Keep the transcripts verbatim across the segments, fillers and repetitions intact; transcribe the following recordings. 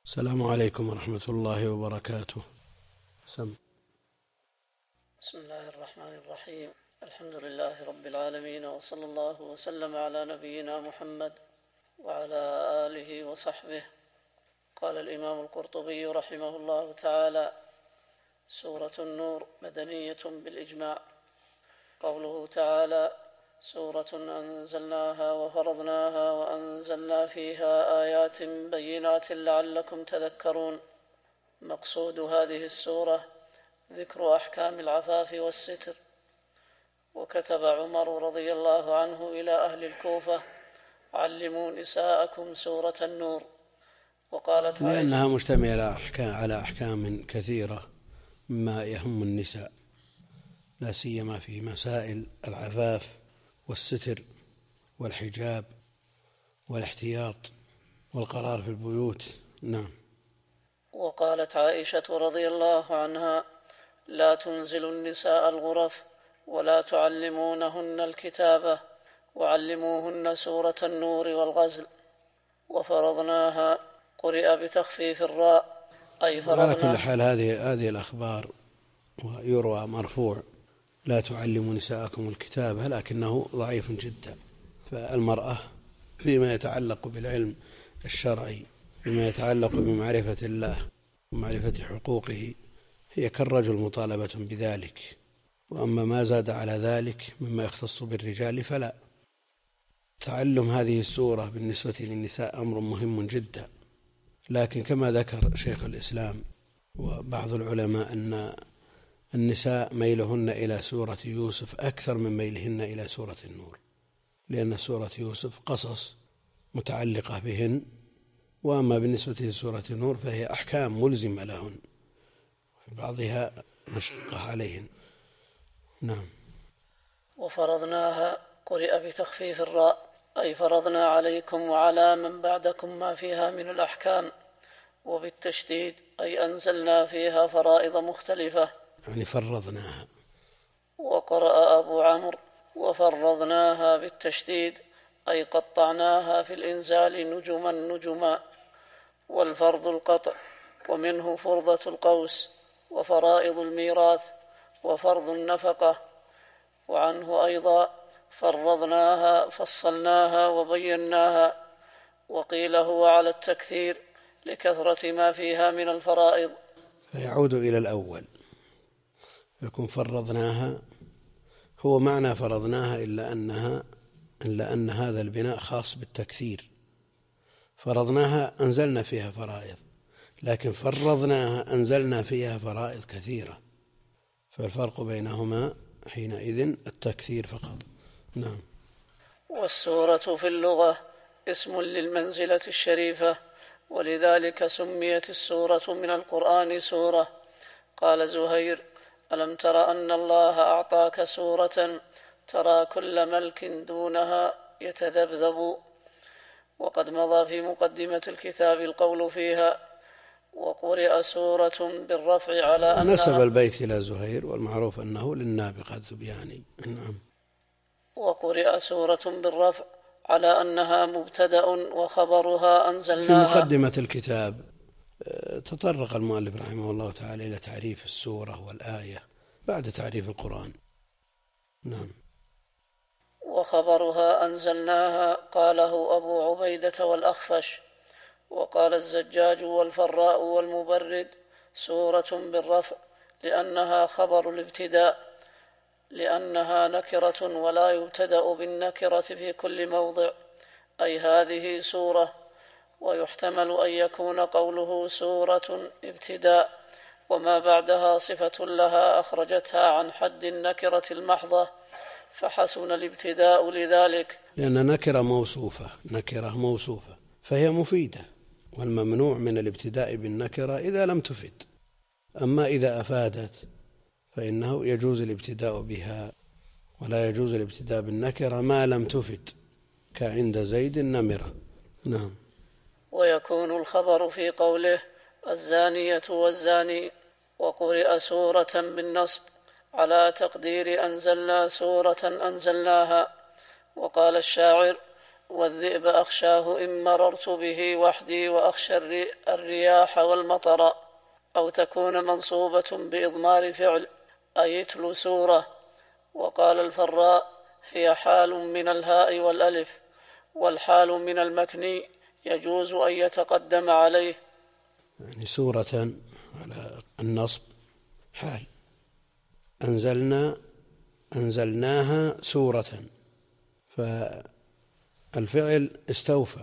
السلام عليكم ورحمة الله وبركاته. سم. بسم الله الرحمن الرحيم. الحمد لله رب العالمين، وصلى الله وسلم على نبينا محمد وعلى آله وصحبه. قال الإمام القرطبي رحمه الله تعالى: سورة النور مدنية بالإجماع. قوله تعالى: سورة أنزلناها وفرضناها وأنزلنا فيها آيات بينات لعلكم تذكرون. مقصود هذه السورة ذكر أحكام العفاف والستر. وكتب عمر رضي الله عنه إلى أهل الكوفة: علموا نساءكم سورة النور. وقالت لأنها مشتملة على أحكام كثيرة مما يهم النساء، لا سيما في مسائل العفاف والستر والحجاب والاحتياط والقرار في البيوت. نعم. وقالت عائشة رضي الله عنها: لا تنزلوا النساء الغرف ولا تعلمونهن الكتابة وعلموهن سورة النور والغزل. وفرضناها قرئ بتخفيف الراء أي فرضنا. على كل حال هذه هذه الأخبار ويروى مرفوع: لا تعلموا نساءكم الكتابة، لكنه ضعيف جدا. فالمرأة فيما يتعلق بالعلم الشرعي، فيما يتعلق بمعرفة الله ومعرفة حقوقه، هي كالرجل مطالبة بذلك. وأما ما زاد على ذلك مما يختص بالرجال فلا. تعلم هذه السورة بالنسبة للنساء أمر مهم جدا، لكن كما ذكر شيخ الإسلام وبعض العلماء أن النساء ميلهن إلى سورة يوسف أكثر من ميلهن إلى سورة النور، لأن سورة يوسف قصص متعلقة بهن، وأما بالنسبة لسورة النور فهي أحكام ملزمة لهن، في بعضها مشقة عليهن. نعم. وفرضناها قرئ بتخفيف الراء أي فرضنا عليكم وعلى من بعدكم ما فيها من الأحكام، وبالتشديد أي أنزلنا فيها فرائض مختلفة، يعني فرضناها. وقرأ أبو عمرو: وفرضناها بالتشديد أي قطعناها في الإنزال نجما نجما. والفرض القطع، ومنه فرضة القوس وفرائض الميراث وفرض النفقة. وعنه أيضا: فرضناها فصلناها وبيناها. وقيل هو على التكثير لكثرة ما فيها من الفرائض. فيعود إلى الأول، يكون فرضناها هو معنى فرضناها، إلا أنها إلا أن هذا البناء خاص بالتكثير. فرضناها أنزلنا فيها فرائض، لكن فرضناها أنزلنا فيها فرائض كثيرة، فالفرق بينهما حينئذ التكثير فقط. نعم. والسورة في اللغة اسم للمنزلة الشريفة، ولذلك سميت السورة من القرآن سورة. قال زهير: ألم تر أن الله أعطاك سورة ترى كل ملك دونها يتذبذب. وقد مضى في مقدمة الكتاب القول فيها. وقرئ سورة بالرفع على أنها نسب البيت إلى زهير، والمعروف أنه للنابغة الذبياني. نعم. وقرئ سورة بالرفع على أنها مبتدأ وخبرها أنزلناها. في مقدمة الكتاب تطرق المؤلف رحمه الله تعالى إلى تعريف السورة والآية بعد تعريف القرآن. نعم. وخبرها أنزلناها قاله أبو عبيدة والأخفش. وقال الزجاج والفراء والمبرد: سورة بالرفع لأنها خبر الابتداء، لأنها نكرة ولا يبتدأ بالنكرة في كل موضع، أي هذه سورة. ويحتمل أن يكون قوله سورة ابتداء وما بعدها صفة لها أخرجتها عن حد النكرة المحضة، فحسن الابتداء لذلك، لأن نكرة موصوفة نكرة موصوفة فهي مفيدة، والممنوع من الابتداء بالنكرة إذا لم تفد. أما إذا أفادت فإنه يجوز الابتداء بها، ولا يجوز الابتداء بالنكرة ما لم تفد، كعند زيد النمرة. نعم. ويكون الخبر في قوله: الزانية والزاني. وقرئ سورة بالنصب على تقدير أنزلنا سورة أنزلناها. وقال الشاعر: والذئب أخشاه إن مررت به وحدي وأخشى الرياح والمطر، أو تكون منصوبة بإضمار فعل أي يتلو سورة. وقال الفراء: هي حال من الهاء والألف، والحال من المكني يجوز أن يتقدم عليه. يعني سورة على النصب حال، أنزلنا أنزلناها سورة، فالفعل استوفى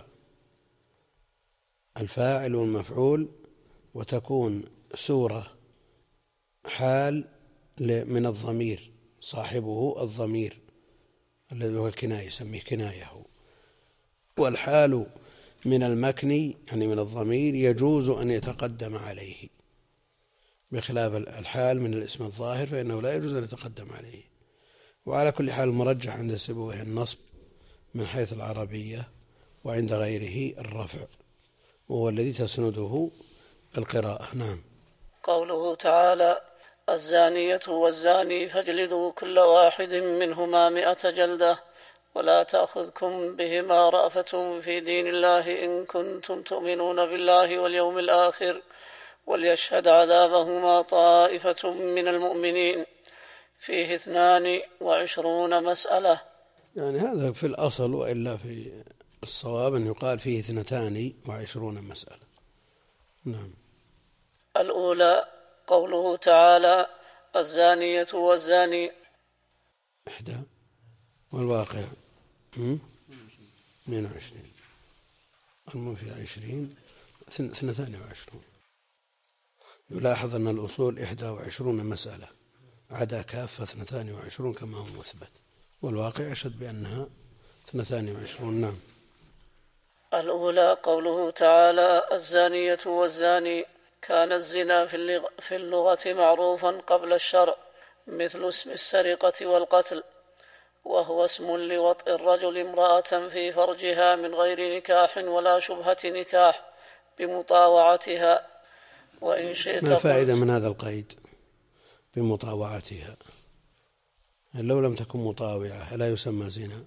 الفاعل والمفعول، وتكون سورة حال من الضمير، صاحبه الضمير الذي هو الكناية، يسميه كناية. والحال من المكني يعني من الضمير يجوز أن يتقدم عليه، بخلاف الحال من الاسم الظاهر فإنه لا يجوز أن يتقدم عليه. وعلى كل حال المرجح عند سيبويه النصب من حيث العربية، وعند غيره الرفع، وهو الذي تسنده القراءة. نعم. قوله تعالى: الزانية والزاني فاجلدوا كل واحد منهما مئة جلدة ولا تأخذكم بهما رأفة في دين الله إن كنتم تؤمنون بالله واليوم الآخر وليشهد عذابهما طائفة من المؤمنين، فيه اثنان وعشرون مسألة. يعني هذا في الأصل، وإلا في الصواب أن يقال فيه اثنتان وعشرون مسألة. نعم. الأولى قوله تعالى: الزانية والزاني إحدى، والواقع اثنين وعشرين، المنفي عشرين، اثنتان وعشرون. يلاحظ أن الأصول إحدى وعشرون مسألة، عدا كافة اثنتان وعشرون كما هو مثبت، والواقع يشهد بأنها اثنتان وعشرون. نعم. الأولى قوله تعالى: الزانية والزاني، كان الزنا في اللغة معروفا قبل الشرع، مثل اسم السرقة والقتل، وهو اسم لوطء الرجل امرأة في فرجها من غير نكاح ولا شبهة نكاح بمطاوعتها. وإن شئت ما الفائدة من هذا القيد بمطاوعتها؟ لو لم تكن مطاوعة لا يسمى زنا؟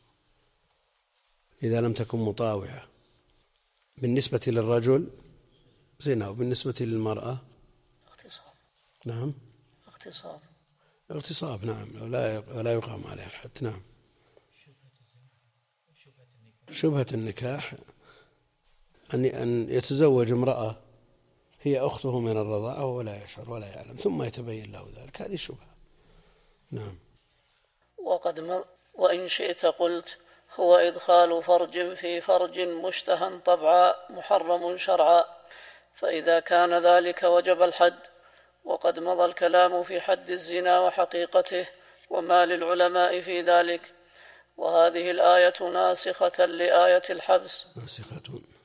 إذا لم تكن مطاوعة بالنسبة للرجل زنا، وبالنسبة للمرأة اغتصاب. نعم، اغتصاب. اغتصاب. نعم، ولا ولا يقام عليه الحد. نعم. شبهة النكاح أن أن يتزوج امرأة هي أخته من الرضاعة ولا يشعر ولا يعلم، ثم يتبين له ذلك، هذه شبهة. نعم. وقد م... وإن شئت قلت: هو إدخال فرج في فرج مشتهى طبعا محرم شرعا، فإذا كان ذلك وجب الحد. وقد مضى الكلام في حد الزنا وحقيقته وما للعلماء في ذلك، وهذه الآية ناسخة لآية الحبس ناسخة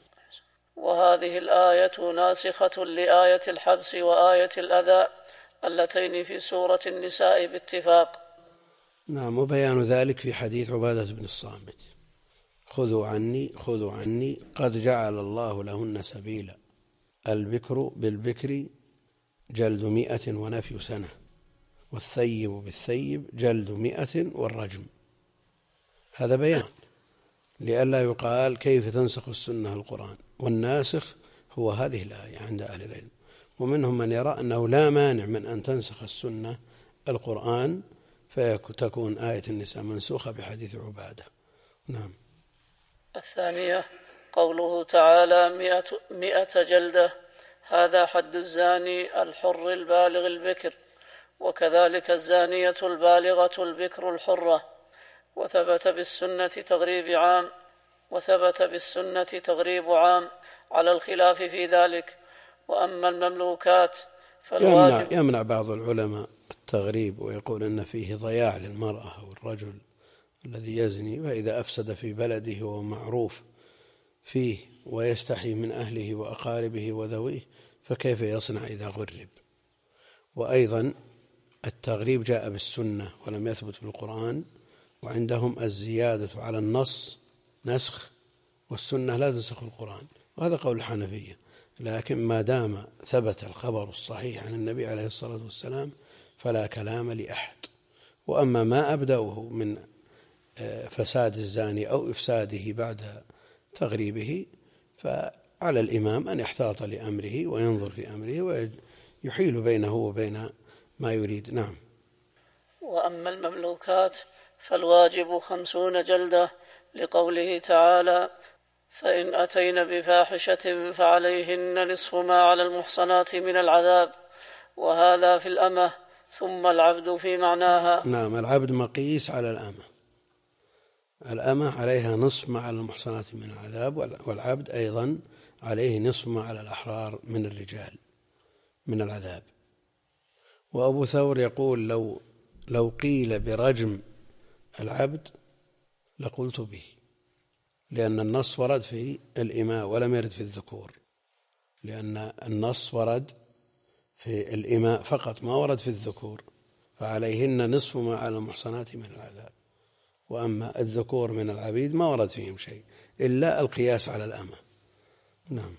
وهذه الآية ناسخة لآية الحبس وآية الأذى اللتين في سورة النساء باتفاق. نعم. وبيان ذلك في حديث عبادة بن الصامت: خذوا عني خذوا عني قد جعل الله لهن سبيلا، البكر بالبكر جلد مئة ونفي سنة، والثيب بالثيب جلد مئة والرجم. هذا بيان لئلا يقال كيف تنسخ السنة القرآن، والناسخ هو هذه الآية عند أهل العلم. ومنهم من يرى أنه لا مانع من أن تنسخ السنة القرآن فتكون آية النساء منسوخة بحديث عبادة. نعم. الثانية قوله تعالى: مئة, مئة جلدة، هذا حد الزاني الحر البالغ البكر، وكذلك الزانية البالغة البكر الحرة. وثبت بالسنة تغريب عام وثبت بالسنة تغريب عام على الخلاف في ذلك. وأما المملوكات فالواجب يمنع, يمنع بعض العلماء التغريب، ويقول أن فيه ضياع للمرأة أو الرجل الذي يزني، فإذا أفسد في بلده وهو معروف فيه ويستحي من أهله وأقاربه وذويه فكيف يصنع إذا غرب؟ وأيضا التغريب جاء بالسنة ولم يثبت في القرآن، وعندهم الزيادة على النص نسخ، والسنة لا تنسخ القرآن، وهذا قول الحنفية. لكن ما دام ثبت الخبر الصحيح عن النبي عليه الصلاة والسلام فلا كلام لأحد. وأما ما أبدأه من فساد الزاني أو إفساده بعد تغريبه، فعلى الإمام أن يحتاط لأمره وينظر في أمره ويحيل بينه وبين ما يريد. نعم. وأما المملوكات فالواجب خمسون جلدة، لقوله تعالى: فإن أتين بفاحشة فعليهن نصف ما على المحصنات من العذاب، وهذا في الأمة، ثم العبد في معناها. نعم، العبد مقيس على الأمة، الأمة عليها نصف ما على المحصنات من العذاب، والعبد أيضا عليه نصف ما على الأحرار من الرجال من العذاب. وأبو ثور يقول: لو لو قيل برجم العبد لقلت به، لأن النص ورد في الإماء ولم يرد في الذكور، لأن النص ورد في الإماء فقط ما ورد في الذكور، فعليهن نصف ما على المحصنات من العذاب. وأما الذكور من العبيد ما ورد فيهم شيء إلا القياس على الأمة. نعم.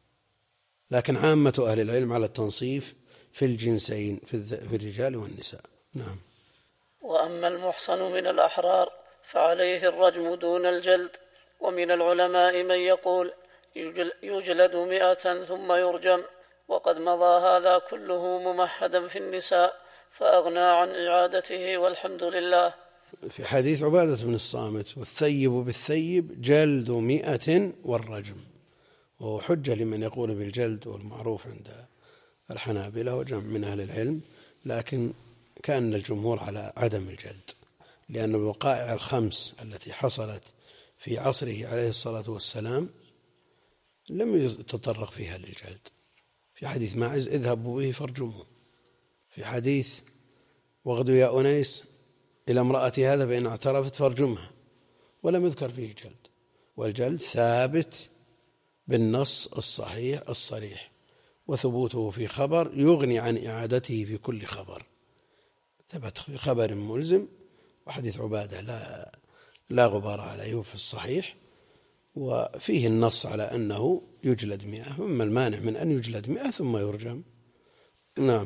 لكن عامة أهل العلم على التنصيف في الجنسين، في الرجال والنساء. نعم. وأما المحصن من الأحرار فعليه الرجم دون الجلد. ومن العلماء من يقول يجلد مئة ثم يرجم، وقد مضى هذا كله ممهدا في النساء فأغنى عن إعادته، والحمد لله. في حديث عبادة بن الصامت: والثيب بالثيب جلد مئة والرجم، وهو حجة لمن يقول بالجلد، والمعروف عند الحنابلة وجمع من أهل العلم، لكن كان الجمهور على عدم الجلد، لأن الوقائع الخمس التي حصلت في عصره عليه الصلاة والسلام لم يتطرق فيها للجلد. في حديث ماعز: اذهبوا به فارجموه. في حديث واغدوا يا أنيس إلى امرأة هذا فإن اعترفت فارجمها، ولم يذكر فيه جلد. والجلد ثابت بالنص الصحيح الصريح، وثبوته في خبر يغني عن إعادته في كل خبر. ثبت في خبر ملزم، وحديث عبادة لا لا غبار عليه في الصحيح، وفيه النص على أنه يجلد مئة، أما المانع من أن يجلد مئة ثم يرجم. نعم.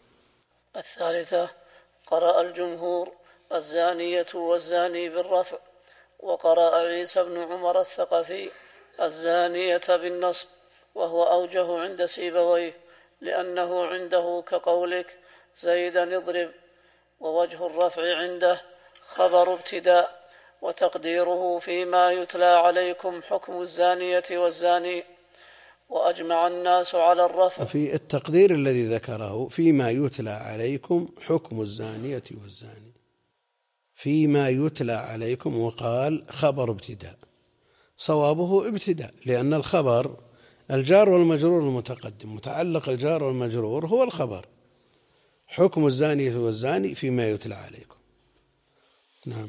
الثالثة: قرأ الجمهور الزانية والزاني بالرفع، وقرأ عيسى بن عمر الثقفي الزانية بالنصب، وهو أوجه عند سيبويه، لأنه عنده كقولك زيدا اضرب، ووجه الرفع عنده خبر ابتداء، وتقديره فيما يتلى عليكم حكم الزانية والزاني. وأجمع الناس على الرفع. في التقدير الذي ذكره فيما يتلى عليكم حكم الزانية والزاني، فيما يتلى عليكم، وقال خبر ابتداء، صوابه ابتداء، لأن الخبر الجار والمجرور المتقدم، متعلق الجار والمجرور هو الخبر. حكم الزانية والزاني فيما يتلى عليكم. نعم.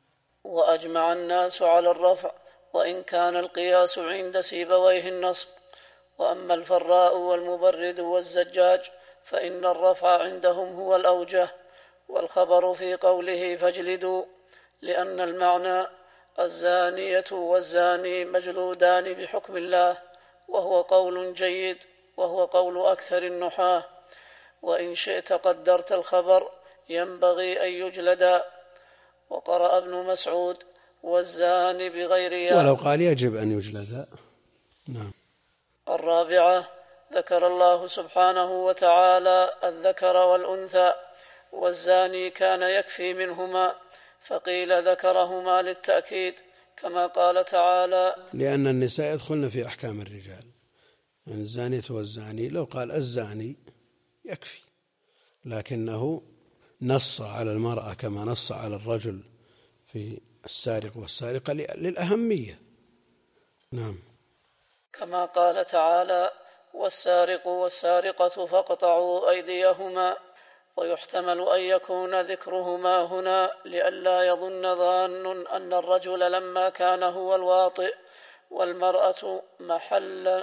وأجمع الناس على الرفع، وإن كان القياس عند سيبويه النصب. وأما الفراء والمبرد والزجاج فإن الرفع عندهم هو الأوجه، والخبر في قوله فاجلدوا، لأن المعنى الزانية والزاني مجلودان بحكم الله، وهو قول جيد، وهو قول أكثر النحاة. وإن شئت قدرت الخبر ينبغي أن يجلدا. وقرأ ابن مسعود والزاني بغير ياء، ولو قال يجب أن يجلدا. نعم. الرابعة: ذكر الله سبحانه وتعالى الذكر والأنثى، والزاني كان يكفي منهما، فقيل ذكرهما للتأكيد، كما قال تعالى: لأن النساء يدخلن في أحكام الرجال، يعني الزانية والزاني، لو قال الزاني يكفي، لكنه نص على المرأة كما نص على الرجل في السارق والسارقة للأهمية. نعم. كما قال تعالى: والسارق والسارقة فاقطعوا أيديهما. ويحتمل أن يكون ذكرهما هنا لئلا يظن ظان أن الرجل لما كان هو الواطئ والمرأة محل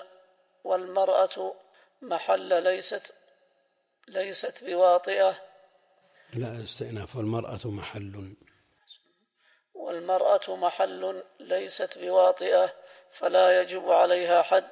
والمرأة محل ليست ليست بواطئة. لا، استئناف. والمرأة محل والمرأة محل ليست بواطئة، فلا يجب عليها حد،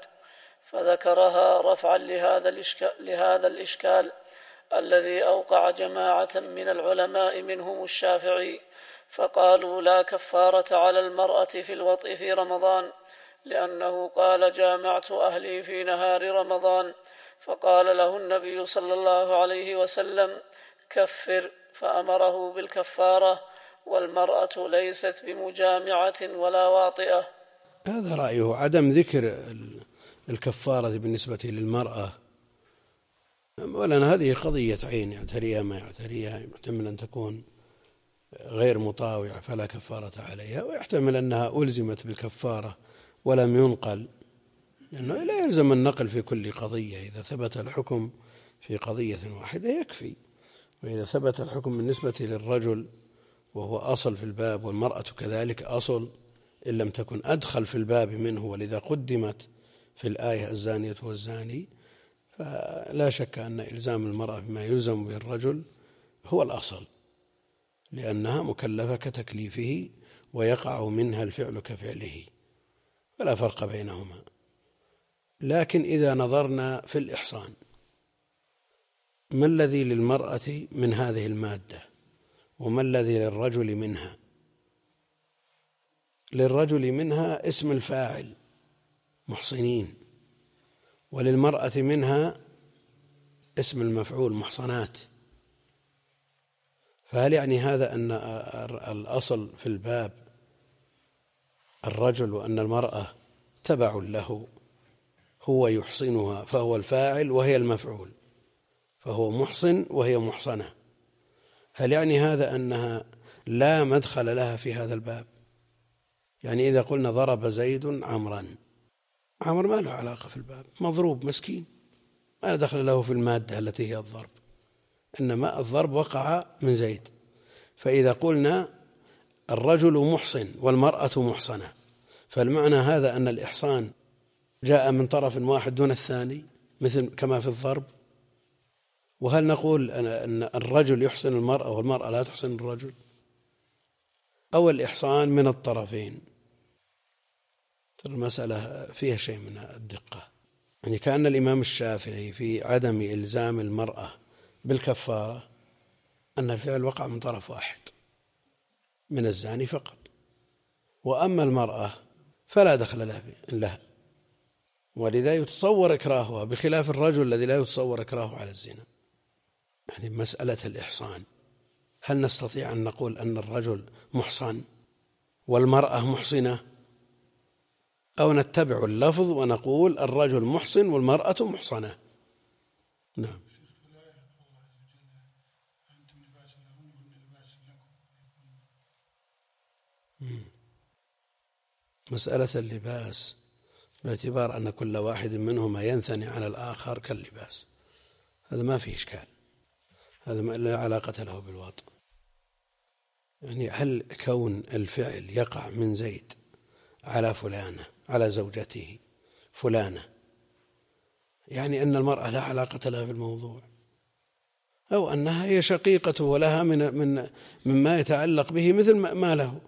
فذكرها رفعا لهذا الإشكال, لهذا الإشكال الذي أوقع جماعة من العلماء منهم الشافعي، فقالوا لا كفارة على المرأة في الوطء في رمضان، لأنه قال جامعت أهلي في نهار رمضان، فقال له النبي صلى الله عليه وسلم كفر، فأمره بالكفارة، والمرأة ليست بمجامعة ولا واطئة. هذا رأيه، عدم ذكر الكفارة بالنسبة للمرأة. أولا هذه قضية عين يعتريها ما يعتريها، يحتمل أن تكون غير مطاوعة فلا كفارة عليها، ويحتمل أنها ألزمت بالكفارة ولم ينقل، لأنه لا يلزم النقل في كل قضية. إذا ثبت الحكم في قضية واحدة يكفي، وإذا ثبت الحكم بالنسبة للرجل وهو أصل في الباب والمرأة كذلك أصل إن لم تكن أدخل في الباب منه، ولذا قدمت في الآية الزانية والزاني، فلا شك أن إلزام المرأة بما يلزم به الرجل هو الأصل، لأنها مكلفة كتكليفه ويقع منها الفعل كفعله، ولا فرق بينهما. لكن إذا نظرنا في الإحصان، ما الذي للمرأة من هذه المادة وما الذي للرجل منها؟ للرجل منها اسم الفاعل محصنين، وللمرأة منها اسم المفعول محصنات. فهل يعني هذا أن الأصل في الباب الرجل وأن المرأة تبع له، هو يحصنها فهو الفاعل وهي المفعول، فهو محصن وهي محصنة؟ هل يعني هذا أنها لا مدخل لها في هذا الباب؟ يعني إذا قلنا ضرب زيد عمرا، عمر ما له علاقة في الباب، مضروب مسكين، ما دخل له في المادة التي هي الضرب، إنما الضرب وقع من زيد. فإذا قلنا الرجل محصن والمرأة محصنة، فالمعنى هذا أن الإحصان جاء من طرف واحد دون الثاني مثل كما في الضرب؟ وهل نقول أن الرجل يحصن المرأة والمرأة لا تحصن الرجل؟ أو الإحصان من الطرفين؟ المسألة فيها شيء من الدقة. يعني كأن الإمام الشافعي في عدم إلزام المرأة بالكفارة أن الفعل وقع من طرف واحد من الزاني فقط، وأما المرأة فلا دخل لها، ولذا يتصور إكراهها، بخلاف الرجل الذي لا يتصور إكراهه على الزنا. يعني مسألة الإحصان، هل نستطيع أن نقول أن الرجل محصن والمرأة محصنة، أو نتبع اللفظ ونقول الرجل محصن والمرأة محصنة؟ نعم. مسألة اللباس باعتبار أن كل واحد منهما ينثني على الآخر كاللباس، هذا ما فيه إشكال، هذا ما لا علاقة له بالوطء. يعني هل كون الفعل يقع من زيد على فلانة على زوجته فلانة يعني أن المرأة لا علاقة لها في الموضوع، أو أنها هي شقيقته ولها من من مما يتعلق به مثل ما له؟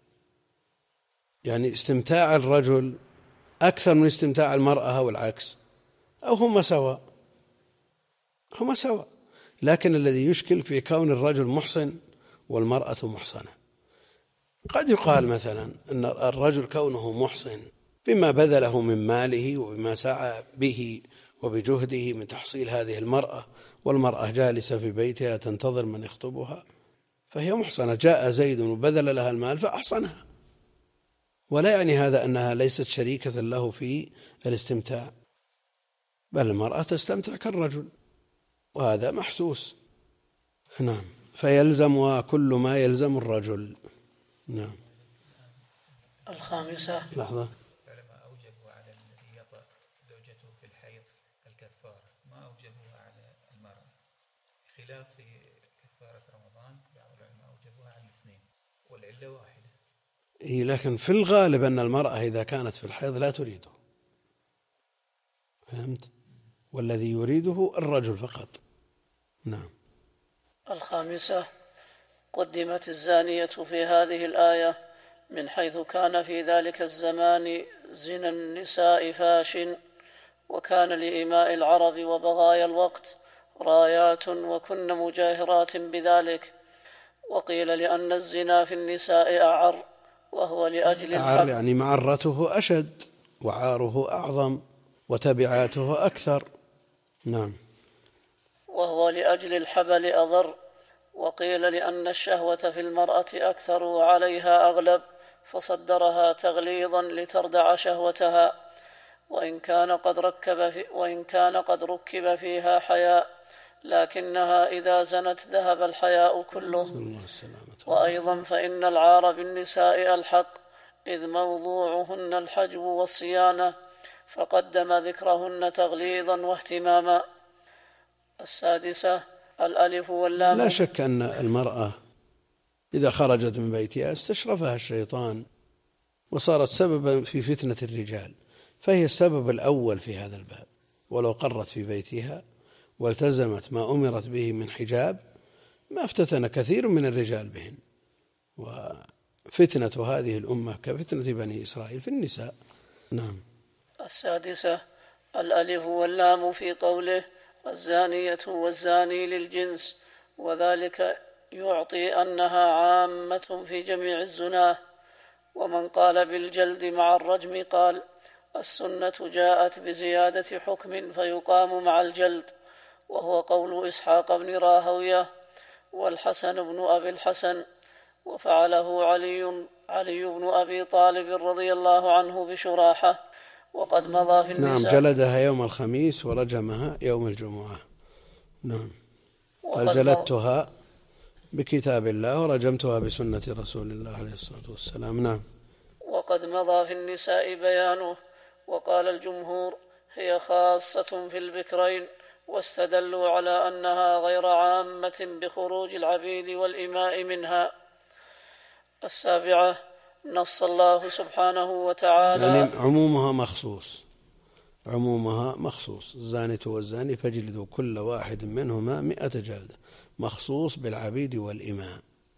يعني استمتاع الرجل أكثر من استمتاع المرأة أو العكس، أو هما سواء؟ هما سواء. لكن الذي يشكل في كون الرجل محصن والمرأة محصنة. قد يقال مثلا أن الرجل كونه محصن بما بذله من ماله وبما سعى به وبجهده من تحصيل هذه المرأة، والمرأة جالسة في بيتها تنتظر من يخطبها، فهي محصنة، جاء زيد وبذل لها المال فأحصنها، ولا يعني هذا أنها ليست شريكة له في الاستمتاع، بل المرأة تستمتع كالرجل، وهذا محسوس. نعم. فيلزم كل ما يلزم الرجل. نعم. الخامسة. لحظة. العلماء أوجبوا على الذي يطأ زوجته في الحيض الكفارة، ما أوجبوها على المرأة، خلاف في كفارة رمضان بعض العلماء أوجبوها على الاثنين والعلة واحدة. إيه، لكن في الغالب أن المرأة إذا كانت في الحيض لا تريده، فهمت؟ والذي يريده الرجل فقط. نعم. الخامسة: قدمت الزانية في هذه الآية من حيث كان في ذلك الزمان زنا النساء فاش، وكان لإيماء العرب وبغايا الوقت رايات وكن مجاهرات بذلك، وقيل لأن الزنا في النساء أعر وهو لأجل أعر يعني معرته أشد وعاره أعظم وتبعاته أكثر. نعم. وهو لأجل الحبل أضر. وقيل لأن الشهوة في المرأة أكثر وعليها أغلب فصدرها تغليظا لتردع شهوتها، وإن كان قد ركب في وإن كان قد ركب فيها حياء، لكنها إذا زنت ذهب الحياء كله. وأيضا فإن العار بالنساء الحق، إذ موضوعهن الحجب والصيانة، فقدم ذكرهن تغليظا واهتماما. السادسة الألف واللام. لا شك أن المرأة إذا خرجت من بيتها استشرفها الشيطان وصارت سببا في فتنة الرجال، فهي السبب الأول في هذا الباب. ولو قرت في بيتها والتزمت ما أمرت به من حجاب ما افتتن كثير من الرجال بهن. وفتنة هذه الأمة كفتنة بني إسرائيل في النساء. نعم. السادسة الألف واللام في قوله الزانية والزاني للجنس، وذلك يعطي أنها عامة في جميع الزنا. ومن قال بالجلد مع الرجم قال السنة جاءت بزيادة حكم فيقام مع الجلد، وهو قول إسحاق بن راهوية والحسن بن أبي الحسن، وفعله علي علي بن أبي طالب رضي الله عنه بشراحة. وقد مضى في النساء. نعم، جلدها يوم الخميس ورجمها يوم الجمعة. نعم. قال جلدتها بكتاب الله ورجمتها بسنة رسول الله عليه الصلاة والسلام. نعم. وقد مضى في النساء بيانه. وقال الجمهور هي خاصة في البكرين، واستدلوا على أنها غير عامة بخروج العبيد والإماء منها. السابعة نص الله سبحانه وتعالى يعني عمومها مخصوص، عمومها مخصوص. الزانية والزاني فاجلدوا كل واحد منهما مئة جلدة، مخصوص بالعبيد والإماء،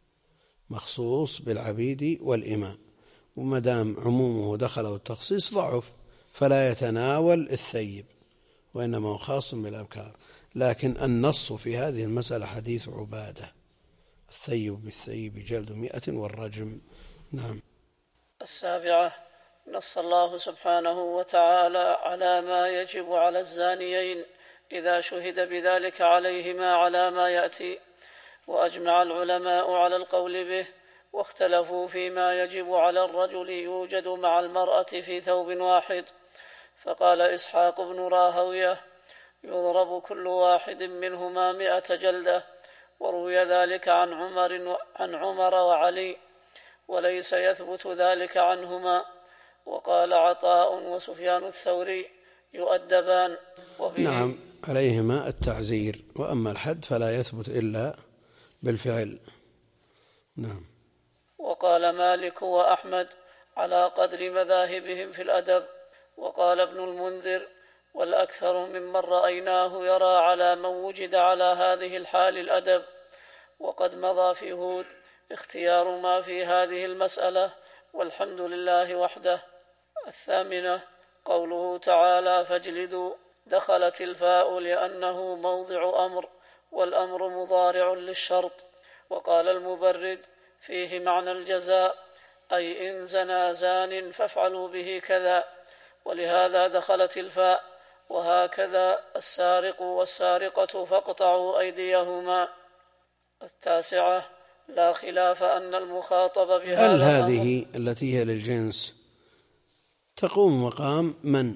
مخصوص بالعبيد والإماء. ومدام عمومه دخله التخصيص ضعف، فلا يتناول الثيب، وإنما هو خاص بالأبكار. لكن النص في هذه المسألة حديث عبادة، الثيب بالثيب جلد مئة والرجم. نعم. السابعة نص الله سبحانه وتعالى على ما يجب على الزانيين إذا شهد بذلك عليهما على ما يأتي. وأجمع العلماء على القول به، واختلفوا فيما يجب على الرجل يوجد مع المرأة في ثوب واحد. فقال إسحاق بن راهوية يضرب كل واحد منهما مئة جلدة، وروي ذلك عن عمر عن عمر وعلي، وليس يثبت ذلك عنهما. وقال عطاء وسفيان الثوري يؤدبان. نعم، عليهما التعزير، وأما الحد فلا يثبت إلا بالفعل. نعم. وقال مالك وأحمد على قدر مذاهبهم في الأدب. وقال ابن المنذر والأكثر ممن رأيناه يرى على من وجد على هذه الحال الأدب. وقد مضى في هود اختيار ما في هذه المسألة، والحمد لله وحده. الثامنة قوله تعالى فاجلدوا، دخلت الفاء لأنه موضع أمر، والأمر مضارع للشرط. وقال المبرد فيه معنى الجزاء، أي إن زنى زان فافعلوا به كذا، ولهذا دخلت الفاء. وهكذا السارق والسارقة فاقطعوا أيديهما. التاسعة لا خلاف أن المخاطب بهذا هل هذه التي هي للجنس تقوم مقام من؟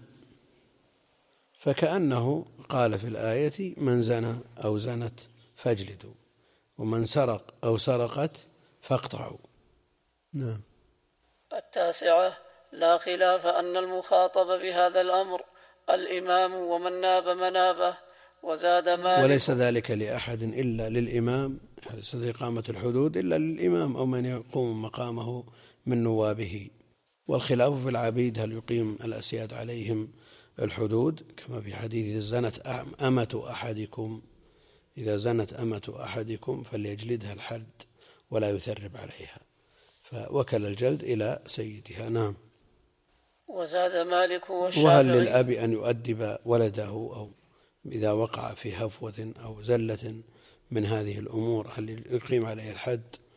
فكأنه قال في الآية من زنى أو زنت فاجلدوا، ومن سرق أو سرقت فاقطعوا. نعم. التاسعة لا خلاف أن المخاطب بهذا الأمر الإمام ومن ناب منابه. وزاد مالك وليس ذلك لأحد إلا للإمام، ليس إقامة الحدود إلا للإمام أو من يقوم مقامه من نوابه. والخلاف في العبيد هل يقيم الأسياد عليهم الحدود كما في حديث زنت أمة أحدكم، إذا زنت أمة أحدكم فليجلدها الحد ولا يثرب عليها، فوكل الجلد إلى سيدها. نعم. وزاد مالك والشافعي. وهل للأب أن يؤدب ولده أو إذا وقع في هفوة أو زلة من هذه الأمور هل يقيم عليه الحد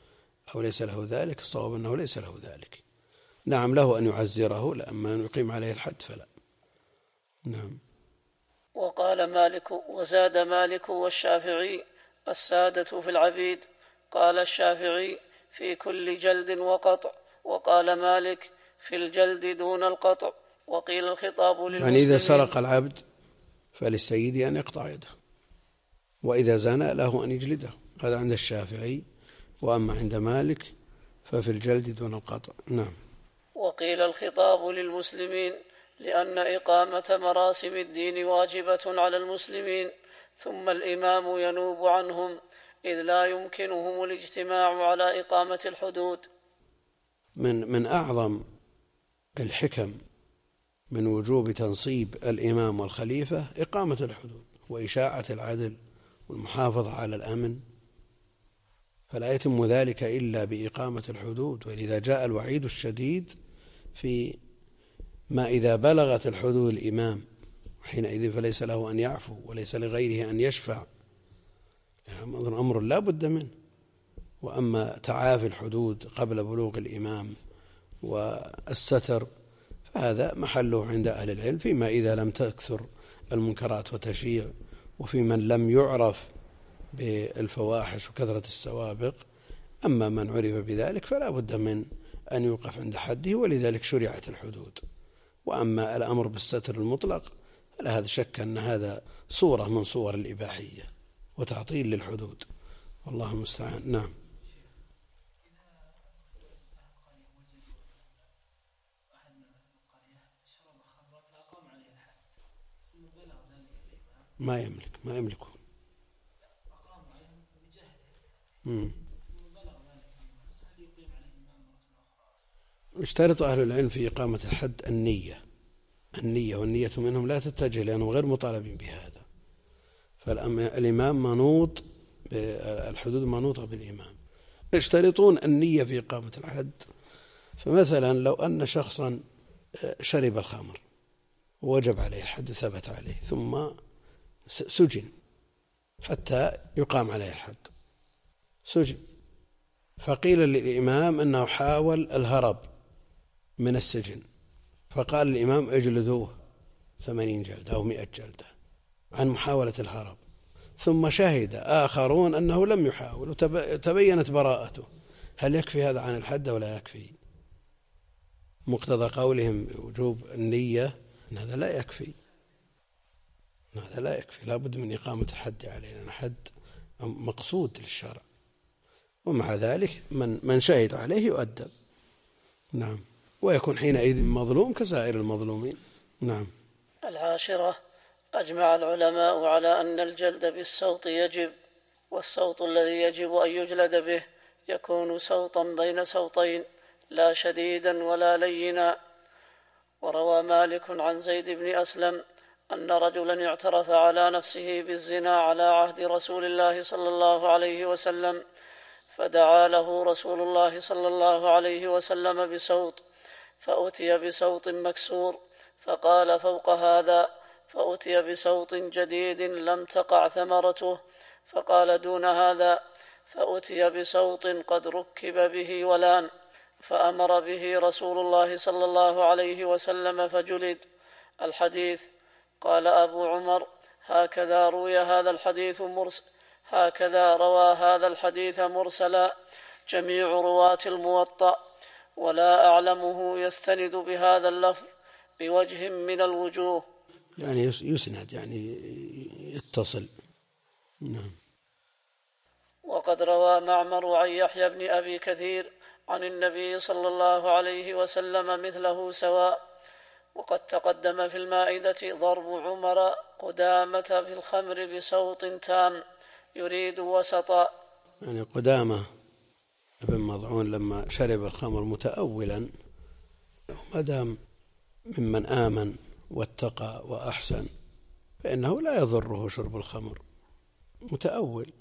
أو ليس له ذلك، الصواب أنه ليس له ذلك. نعم له أن يعزره، لأما أن يقيم عليه الحد فلا. نعم. وقال مالك وزاد مالك والشافعي السادة في العبيد. قال الشافعي في كل جلد وقطع، وقال مالك في الجلد دون القطع. وقيل الخطاب للمسلمين، يعني إذا سرق العبد فللسيد أن يقطع يده، وإذا زنى له أن يجلده. هذا عند الشافعي. وأما عند مالك ففي الجلد دون القطع. نعم. وقيل الخطاب للمسلمين لأن إقامة مراسم الدين واجبة على المسلمين، ثم الإمام ينوب عنهم إذ لا يمكنهم الاجتماع على إقامة الحدود. من من أعظم الحكم من وجوب تنصيب الإمام والخليفة إقامة الحدود وإشاعة العدل والمحافظة على الأمن، فلا يتم ذلك إلا بإقامة الحدود. ولذا جاء الوعيد الشديد في ما إذا بلغت الحدود الإمام، حينئذ فليس له أن يعفو وليس لغيره أن يشفع، يعني أمر لا بد منه. وأما تعافي الحدود قبل بلوغ الإمام والستر فهذا محله عند أهل العلم، فيما إذا لم تكثر المنكرات وتشيع، وفي من لم يعرف بالفواحش وكثرة السوابق. أما من عرف بذلك فلا بد من أن يوقف عند حده، ولذلك شرعت الحدود. وأما الأمر بالستر المطلق فلا هذا شك أن هذا صورة من صور الإباحية وتعطيل للحدود، والله المستعان. نعم. ما يملك ما يملكه. مم. اشترط أهل العلم في إقامة الحد النية النية والنية منهم لا تتجه، لأنهم غير مطالبين بهذا. فالإمام منوط بالحدود، منوطة بالإمام. يشترطون النية في إقامة الحد. فمثلا لو أن شخصا شرب الخمر ووجب عليه الحد ثبت عليه، ثم سجن حتى يقام عليه الحد، سجن، فقيل للإمام أنه حاول الهرب من السجن، فقال الإمام اجلدوه ثمانين جلدة أو مئة جلدة عن محاولة الهرب، ثم شهد آخرون أنه لم يحاول وتبينت براءته، هل يكفي هذا عن الحد ولا يكفي؟ مقتضى قولهم بوجوب النية أن هذا لا يكفي، هذا لا يكفي، لا بد من إقامة الحد عليه، لأن الحد مقصود للشرع. ومع ذلك من من شهد عليه يؤدب. نعم. ويكون حينئذ مظلوم كسائر المظلومين. نعم. العاشرة: أجمع العلماء على أن الجلد بالصوت يجب، والصوت الذي يجب أن يجلد به يكون صوتا بين صوتين لا شديدا ولا لينا. وروى مالك عن زيد بن أسلم أن رجلا اعترف على نفسه بالزنا على عهد رسول الله صلى الله عليه وسلم، فدعا له رسول الله صلى الله عليه وسلم بصوت، فأتي بصوت مكسور، فقال فوق هذا، فأتي بصوت جديد لم تقع ثمرته، فقال دون هذا، فأتي بصوت قد ركب به ولان، فأمر به رسول الله صلى الله عليه وسلم فجلد. الحديث. قال أبو عمر: هكذا روي هذا الحديث مرسل هكذا روى هذا الحديث مرسلا جميع رواة الموطأ، ولا أعلمه يستند بهذا اللفظ بوجه من الوجوه. يعني يسند، يعني يتصل. نعم. وقد روى معمر عن يحيى بن أبي كثير عن النبي صلى الله عليه وسلم مثله سواء. وقد تقدم في المائدة ضرب عمر قدامة في الخمر بصوت تام يريد وسطا. يعني قدامة ابن مضعون لما شرب الخمر متأولا، ما دام ممن آمن واتقى وأحسن فإنه لا يضره شرب الخمر، متأول،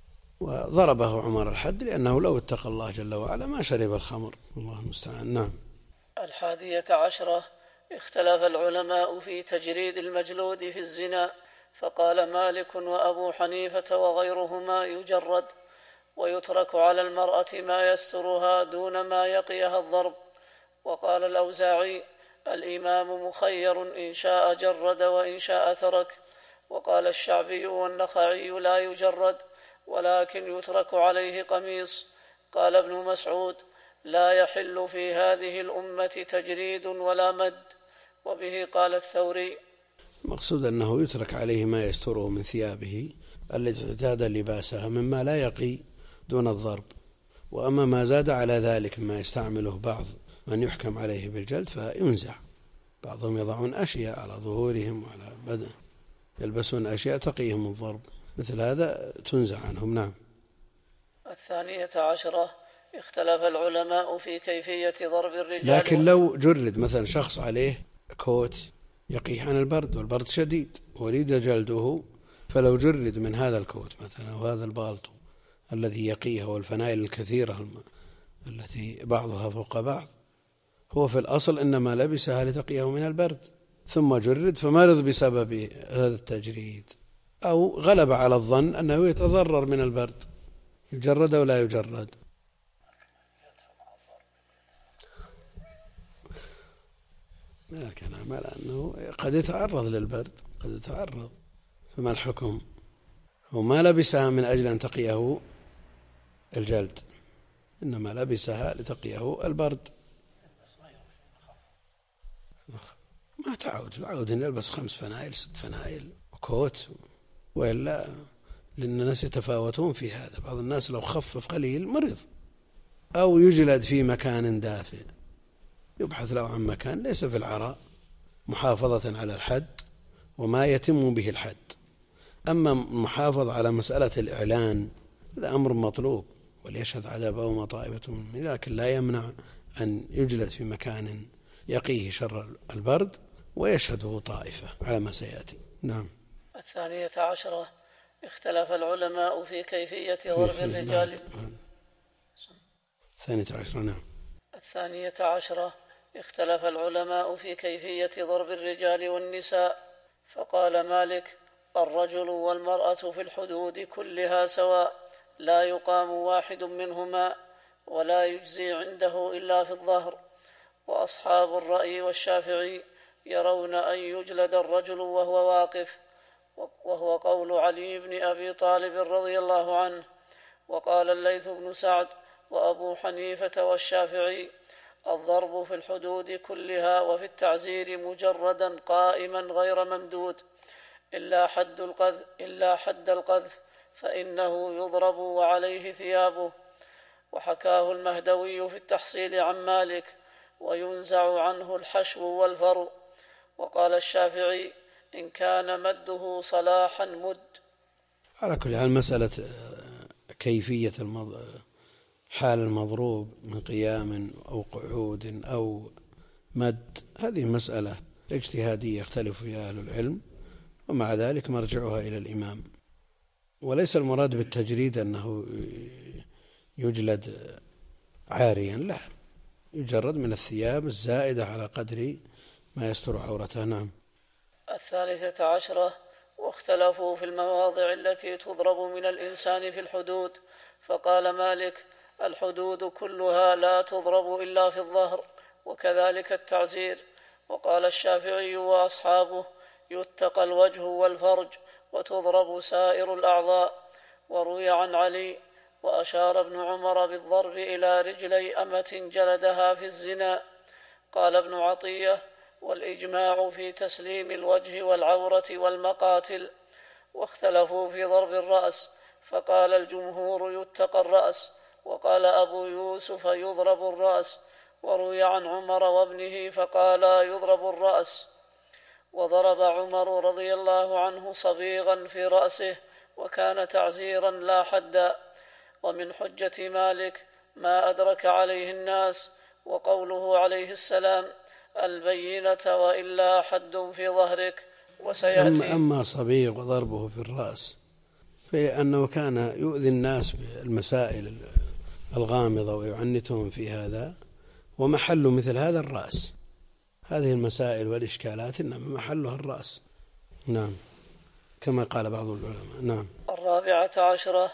وضربه عمر الحد لأنه لو اتقى الله جل وعلا ما شرب الخمر. الله المستعان. نعم. الحادية عشرة: اختلف العلماء في تجريد المجلود في الزنا، فقال مالك وأبو حنيفة وغيرهما يجرد، ويترك على المرأة ما يسترها دون ما يقيها الضرب. وقال الأوزاعي: الإمام مخير إن شاء جرد وإن شاء ترك. وقال الشعبي والنخعي: لا يجرد ولكن يترك عليه قميص. قال ابن مسعود: لا يحل في هذه الأمة تجريد ولا مد. وبه قال الثوري: المقصود أنه يترك عليه ما يستره من ثيابه التي اعتاد لباسها مما لا يقي دون الضرب. وأما ما زاد على ذلك مما يستعمله بعض من يحكم عليه بالجلد فينزع. بعضهم يضعون أشياء على ظهورهم وعلى بدن، يلبسون أشياء تقيهم الضرب، مثل هذا تنزع عنهم. نعم. الثانية عشرة: اختلف العلماء في كيفية ضرب الرجال. لكن لو جرد مثلا شخص عليه كوت يقيه عن البرد والبرد شديد وريد جلده، فلو جرد من هذا الكوت مثلا وهذا البالطو الذي يقيه والفنائل الكثيرة التي بعضها فوق بعض، هو في الأصل إنما لبسها لتقيه من البرد، ثم جرد فمرض بسبب هذا التجريد، أو غلب على الظن أنه يتضرر من البرد، يجرد أو لا يجرد. لا كلام على أنه قد يتعرض للبرد، قد يتعرض، فما الحكم؟ هو ما لبسها من أجل أن تقيه الجلد، إنما لبسها لتقيه البرد. ما تعود تعود أن يلبس خمس فنائل ست فنائل وكوت، وإلا لأن الناس يتفاوتون في هذا. بعض الناس لو خفف قليل مرض، أو يجلد في مكان دافئ، يبحث له عن مكان ليس في العراء، محافظة على الحد وما يتم به الحد. أما محافظة على مسألة الإعلان هذا أمر مطلوب، وليشهد عذابه طائفة من، لكن لا يمنع أن يجلد في مكان يقيه شر البرد ويشهده طائفة على ما سيأتي. نعم. الثانية عشرة: اختلف العلماء في كيفية ضرب الرجال. الثانية عشرة. نعم. الثانية عشرة: اختلف العلماء في كيفية ضرب الرجال والنساء. فقال مالك: الرجل والمرأة في الحدود كلها سواء، لا يقام واحد منهما، ولا يجزي عنده إلا في الظهر. وأصحاب الرأي والشافعي يرون أن يجلد الرجل وهو واقف، وهو قول علي بن أبي طالب رضي الله عنه. وقال الليث بن سعد وأبو حنيفة والشافعي: الضرب في الحدود كلها وفي التعزير مجردا قائما غير ممدود، إلا حد القذف, إلا حد القذف فإنه يضرب وعليه ثيابه. وحكاه المهدوي في التحصيل عن مالك: وينزع عنه الحشو والفرو. وقال الشافعي: إن كان مده صلاحا مد. على كل حال مسألة كيفية المض... حال المضروب من قيام أو قعود أو مد، هذه مسألة اجتهادية يختلف فيها أهل العلم، ومع ذلك مرجعها إلى الإمام. وليس المراد بالتجريد أنه يجلد عاريا، لا، يجرد من الثياب الزائدة على قدر ما يستر عورته. نعم. الثالثة عشرة: واختلفوا في المواضع التي تضرب من الإنسان في الحدود. فقال مالك: الحدود كلها لا تضرب إلا في الظهر، وكذلك التعزير. وقال الشافعي وأصحابه: يتقى الوجه والفرج وتضرب سائر الأعضاء. وروي عن علي: وأشار ابن عمر بالضرب إلى رجلي أمة جلدها في الزنا. قال ابن عطية: والإجماع في تسليم الوجه والعورة والمقاتل. واختلفوا في ضرب الرأس، فقال الجمهور: يتقى الرأس. وقال أبو يوسف: يضرب الرأس. وروي عن عمر وابنه فقالا: يضرب الرأس. وضرب عمر رضي الله عنه صبيغا في رأسه، وكان تعزيرا لا حدا. ومن حجة مالك ما أدرك عليه الناس، وقوله عليه السلام: البينة وإلا حد في ظهرك. وسيأتي. أما صبيغ وضربه في الرأس فإنه كان يؤذي الناس بالمسائل الغامضة ويعنتهم في هذا، ومحل مثل هذا الرأس. هذه المسائل والإشكالات إنما محلها الرأس. نعم، كما قال بعض العلماء. نعم. الرابعة عشرة: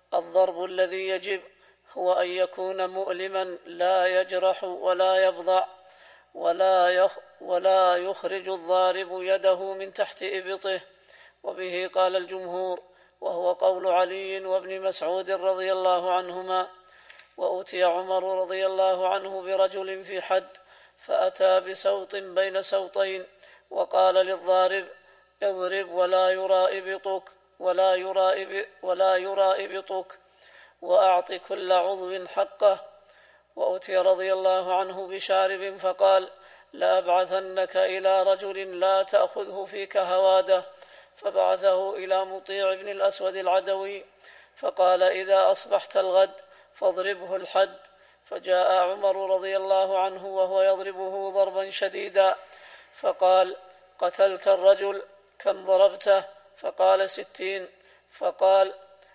الضرب الذي يجب هو أن يكون مؤلما لا يجرح ولا يبضع ولا يخ ولا يخرج الضارب يده من تحت إبطه، وبه قال الجمهور، وهو قول علي وابن مسعود رضي الله عنهما. وأتي عمر رضي الله عنه برجل في حد، فأتى بسوط بين سوطين، وقال للضارب: اضرب ولا يرى إبطك ولا يرى ولا يرى إبطك وأعط كل عضو حقه. وأتي رضي الله عنه بشارب، فقال: لأبعثنك إلى رجل لا تأخذه فيك هواده، فبعثه إلى مطيع بن الأسود العدوي، فقال: إذا أصبحت الغد فاضربه الحد. فجاء عمر رضي الله عنه وهو يضربه ضربا شديدا، فقال: قتلت الرجل، كم ضربته؟ فقال: ستين. فقال: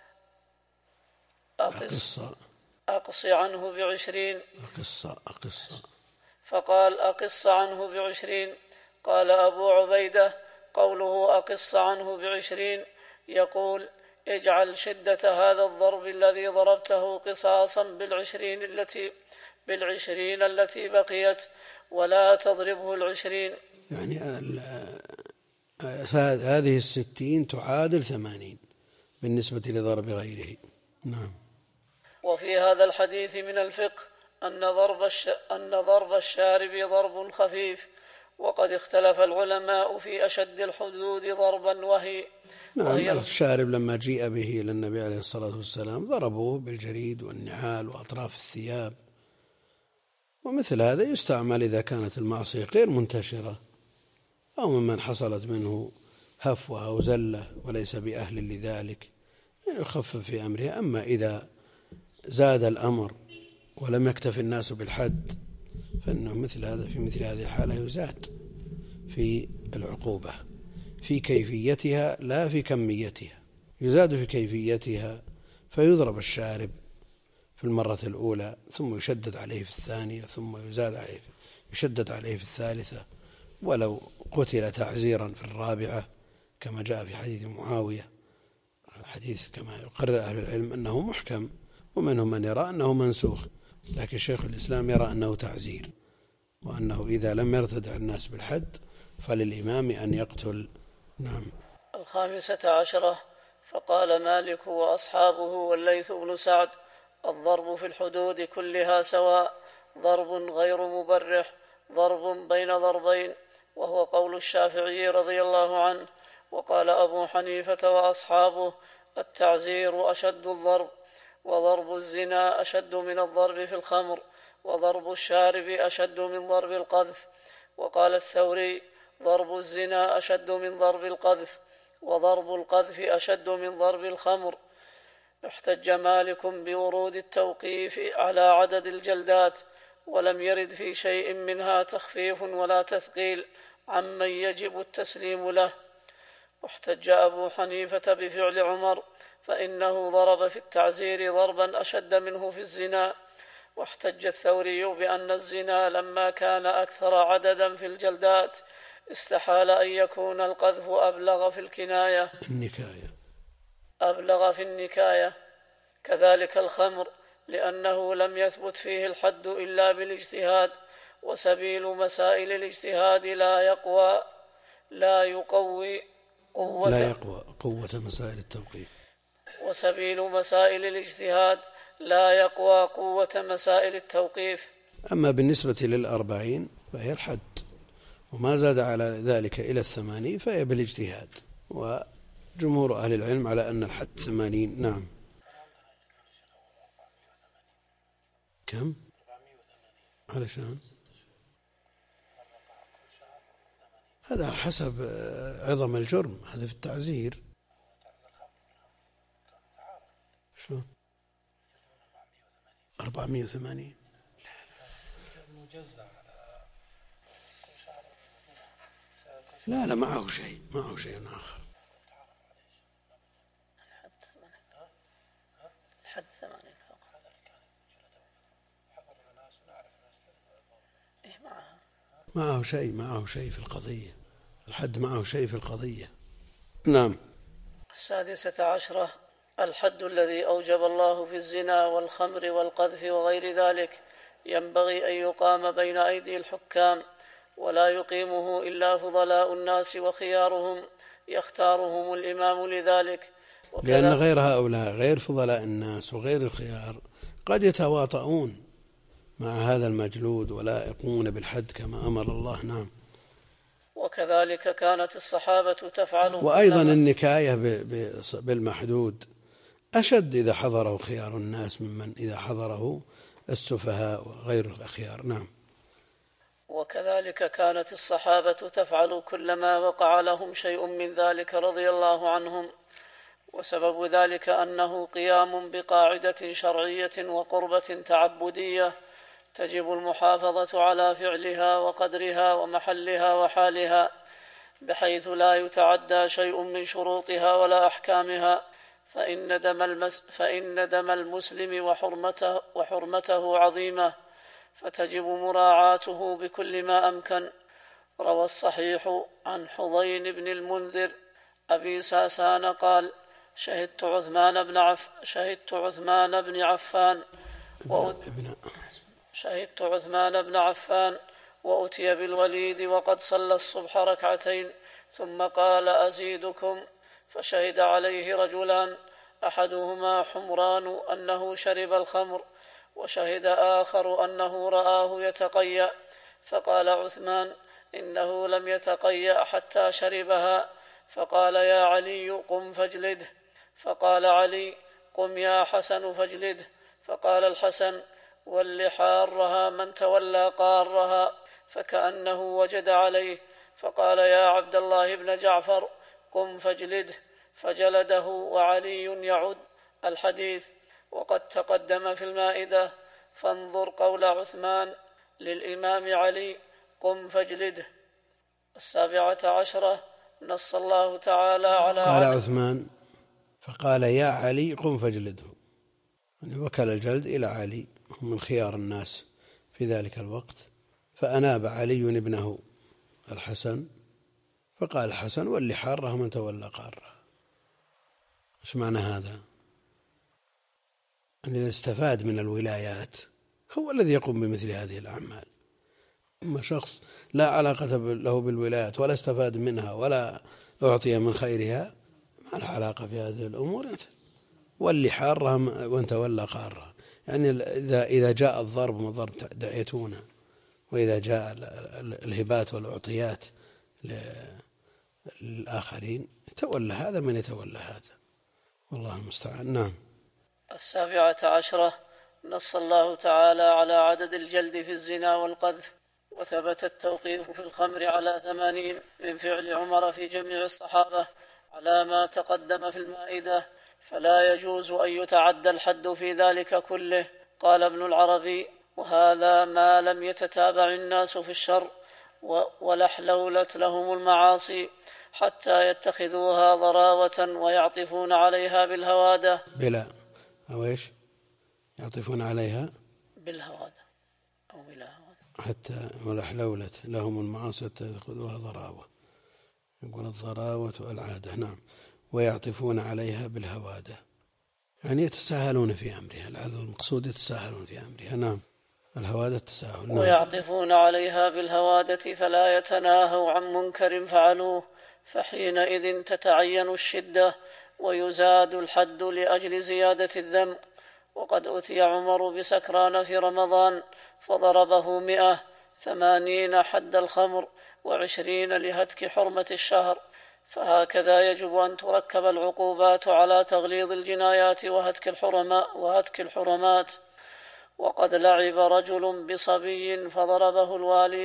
أقص, أقص عنه بعشرين. أقص أقص فقال: أقص عنه بعشرين. قال أبو عبيدة: قوله أقص عنه بعشرين يقول: اجعل شدة هذا الضرب الذي ضربته قصاصا بالعشرين التي بالعشرين التي بقيت، ولا تضربه العشرين. يعني هذه الستين تعادل ثمانين بالنسبة لضرب غيره. نعم. وفي هذا الحديث من الفقه أن ضرب الش... أن ضرب الشارب ضرب خفيف، وقد اختلف العلماء في أشد الحدود ضربا وهي نعم. وهي الشارب لما جيء به إلى النبي عليه الصلاة والسلام ضربوه بالجريد والنعال وأطراف الثياب، ومثل هذا يستعمل إذا كانت المعصية غير منتشرة أو ممن حصلت منه هفوة أو زلة وليس بأهل لذلك، يعني يخفف في أمره. أما إذا زاد الأمر ولم يكتف الناس بالحد فإنه مثل هذا في مثل هذه الحالة يزاد في العقوبة في كيفيتها لا في كميتها، يزاد في كيفيتها، فيضرب الشارب في المرة الأولى ثم يشدد عليه في الثانية ثم يزاد عليه يشدد عليه في الثالثة، ولو قتل تعزيرا في الرابعة كما جاء في حديث معاوية. الحديث كما يقرر أهل العلم أنه محكم، ومنهم من يرى أنه منسوخ، لكن شيخ الإسلام يرى أنه تعزير، وأنه إذا لم يرتدع الناس بالحد فللإمام أن يقتل. نعم. الخامسة عشرة. فقال مالك وأصحابه والليث بن سعد: الضرب في الحدود كلها سواء، ضرب غير مبرح، ضرب بين ضربين، وهو قول الشافعي رضي الله عنه. وقال أبو حنيفة وأصحابه: التعزير أشد الضرب، وضرب الزنا أشد من الضرب في الخمر، وضرب الشارب أشد من ضرب القذف. وقال الثوري: ضرب الزنا أشد من ضرب القذف، وضرب القذف أشد من ضرب الخمر. احتج مالك بورود التوقيف على عدد الجلدات، ولم يرد في شيء منها تخفيف ولا تثقيل عمن يجب التسليم له. واحتج أبو حنيفة بفعل عمر، فإنه ضرب في التعزير ضربا أشد منه في الزنا. واحتج الثوري بأن الزنا لما كان أكثر عددا في الجلدات استحال أن يكون القذف أبلغ في الكناية النكاية أبلغ في النكاية. كذلك الخمر، لأنه لم يثبت فيه الحد إلا بالاجتهاد، وسبيل مسائل الاجتهاد لا يقوى لا يقوي قوة لا يقوى قوة مسائل التوقيف وسبيل مسائل الاجتهاد لا يقوى قوة مسائل التوقيف. أما بالنسبة للأربعين فهي الحد، وما زاد على ذلك إلى الثمانين فهي بالاجتهاد، وجمهور أهل العلم على أن الحد ثمانين. نعم. كم؟ علشان هذا حسب عظم الجرم، هذا في التعزير. شو أربعمائة وثمانين؟ لا لا معه شيء معه شيء آخر. الحد ثمانين إيه معه معه شيء معه شيء في القضية، الحد معه شيء في القضية. نعم. السادسة عشرة. الحد الذي أوجب الله في الزنا والخمر والقذف وغير ذلك ينبغي أن يقام بين أيدي الحكام، ولا يقيمه إلا فضلاء الناس وخيارهم يختارهم الإمام لذلك. لأن غير هؤلاء غير فضلاء الناس وغير الخيار قد يتواطؤون مع هذا المجلود ولا يقومون بالحد كما أمر الله. نعم. وكذلك كانت الصحابة تفعل. وأيضا النكاية بالمحدود أشد إذا حضره خيار الناس ممن إذا حضره السفهاء وغير الأخيار. نعم. وكذلك كانت الصحابة تفعل كلما وقع لهم شيء من ذلك رضي الله عنهم، وسبب ذلك أنه قيام بقاعدة شرعية وقربة تعبدية تجب المحافظة على فعلها وقدرها ومحلها وحالها، بحيث لا يتعدى شيء من شروطها ولا أحكامها، فإن دم, المس فإن دم المسلم وحرمته, وحرمته عظيمة، فتجب مراعاته بكل ما أمكن. روى الصحيح عن حضين بن المنذر أبي ساسان قال: شهدت عثمان بن عف شهدت عثمان بن عفان شهدت عثمان بن عفان وأتي بالوليد وقد صلى الصبح ركعتين، ثم قال: أزيدكم؟ فشهد عليه رجلان، أحدهما حمران أنه شرب الخمر، وشهد آخر أنه رآه يتقيأ، فقال عثمان: إنه لم يتقيأ حتى شربها. فقال: يا علي قم فاجلده. فقال علي: قم يا حسن فاجلده. فقال الحسن: واللي حارها من تولى قارها، فكأنه وجد عليه، فقال: يا عبد الله بن جعفر قم فاجلده. فجلده وعلي يعد الحديث، وقد تقدم في المائدة. فانظر قول عثمان للإمام علي: قم فاجلده. السابعة عشرة نص الله تعالى على قال عثمان فقال: يا علي قم فاجلده، يعني وكل الجلد إلى علي، هم من خيار الناس في ذلك الوقت. فأناب علي ابنه الحسن، فقال الحسن: واللي حاره من تولى قاره. ايش معنى هذا؟ أن اللي استفاد من الولايات هو الذي يقوم بمثل هذه الأعمال. أما شخص لا علاقة له بالولايات ولا استفاد منها ولا أعطي من خيرها، ما له علاقة في هذه الأمور. واللي حاره من تولى قاره، يعني إذا إذا جاء الضرب مضر دعيتونه، وإذا جاء الهبات والأعطيات للآخرين يتولى هذا من يتولى هذا، والله المستعان. نعم. السابعة عشرة نص الله تعالى على عدد الجلد في الزنا والقذف، وثبت التوقيف في الخمر على ثمانين من فعل عمر في جميع الصحابة على ما تقدم في المائدة، فلا يجوز أن يتعدى الحد في ذلك كله. قال ابن العربي: وهذا ما لم يتتابع الناس في الشر ولحلولت لهم المعاصي حتى يتخذوها ضراوة ويعطفون عليها بالهوادة. بلا أو إيش يعطفون عليها بالهوادة أو بلا هوادة، حتى ولحلولت لهم المعاصي حتى يتخذوها ضراوة. يقول الضراوة والعادة. نعم. ويعطفون عليها بالهوادة، يعني يتساهلون في أمرها، لعل المقصود يتساهلون في أمرها. نعم. الهوادة التساهل. نعم. ويعطفون عليها بالهوادة فلا يتناهوا عن منكر فعلوه، فحينئذ تتعين الشدة ويزاد الحد لأجل زيادة الذنب. وقد أتي عمر بسكران في رمضان فضربه مئة، ثمانين حد الخمر وعشرين لهتك حرمة الشهر. فهكذا يجب أن تركب العقوبات على تغليظ الجنايات وهتك الحرمات, وهتك الحرمات. وقد لعب رجل بصبي فضربه الوالي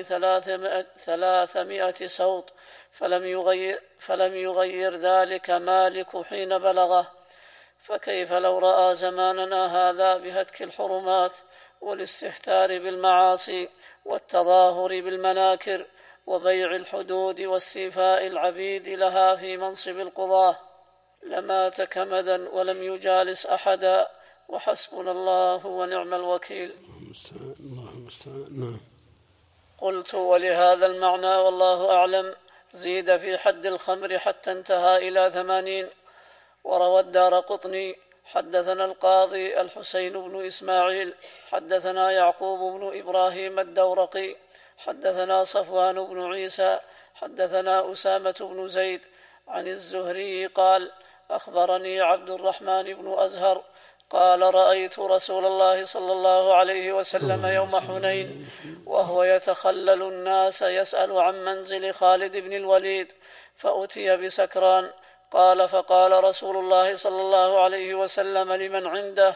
ثلاثمائة سوط، فلم يغير, فلم يغير ذلك مالك حين بلغه. فكيف لو رأى زماننا هذا بهتك الحرمات والاستهتار بالمعاصي والتظاهر بالمناكر وبيع الحدود واستيفاء العبيد لها في منصب القضاة، لمات كمدا ولم يجالس أحدا، وحسبنا الله ونعم الوكيل. الله المستعان. نعم. قلت: ولهذا المعنى والله أعلم زيد في حد الخمر حتى انتهى إلى ثمانين، وروى الدارقطني حدثنا القاضي الحسين بن إسماعيل حدثنا يعقوب بن إبراهيم الدورقي حدثنا صفوان بن عيسى حدثنا أسامة بن زيد عن الزهري قال أخبرني عبد الرحمن بن أزهر قال رأيت رسول الله صلى الله عليه وسلم يوم حنين وهو يتخلل الناس يسأل عن منزل خالد بن الوليد فأتي بسكران قال فقال رسول الله صلى الله عليه وسلم لمن عنده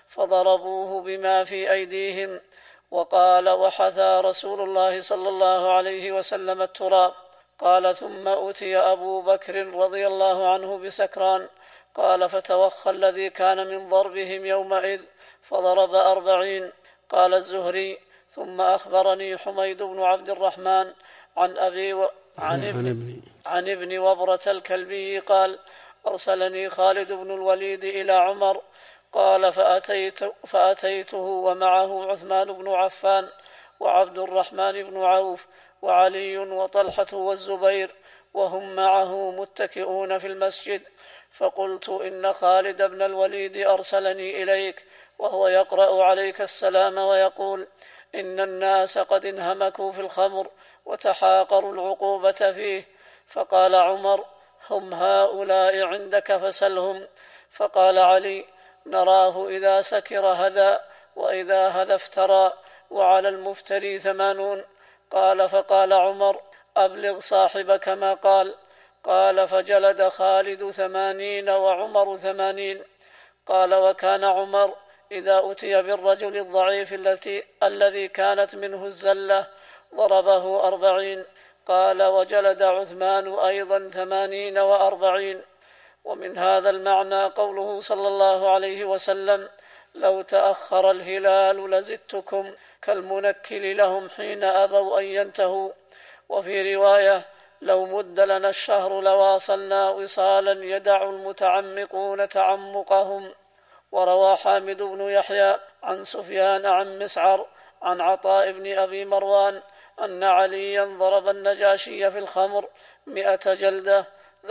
فضربوه بما في أيديهم وقال وحثى رسول الله صلى الله عليه وسلم التراب. قال ثم أتي أبو بكر رضي الله عنه بسكران قال فتوخى الذي كان من ضربهم يومئذ فضرب أربعين. قال الزهري ثم أخبرني حميد بن عبد الرحمن عن أبي و... عن, عن, ابن عن ابن وبرة الكلبي قال أرسلني خالد بن الوليد إلى عمر قال فأتيت فأتيته ومعه عثمان بن عفان وعبد الرحمن بن عوف وعلي وطلحة والزبير وهم معه متكئون في المسجد فقلت إن خالد بن الوليد أرسلني إليك وهو يقرأ عليك السلام ويقول إن الناس قد انهمكوا في الخمر وتحاقروا العقوبة فيه. فقال عمر هم هؤلاء عندك فسلهم. فقال علي نراه إذا سكر هذا وإذا هذا افترى وعلى المفتري ثمانون. قال فقال عمر أبلغ صاحبك ما قال. قال فجلد خالد ثمانين وعمر ثمانين. قال وكان عمر إذا أتي بالرجل الضعيف التي الذي كانت منه الزلة ضربه أربعين. قال وجلد عثمان أيضا ثمانين وأربعين. ومن هذا المعنى قوله صلى الله عليه وسلم لو تأخر الهلال لزدتكم كالمنكل لهم حين أبوا أن ينتهوا. وفي رواية لو مد لنا الشهر لواصلنا وصالا يدع المتعمقون تعمقهم. وروى حامد بن يحيى عن سفيان عن مسعر عن عطاء بن أبي مروان أن عليا ضرب النجاشي في الخمر مئة جلدة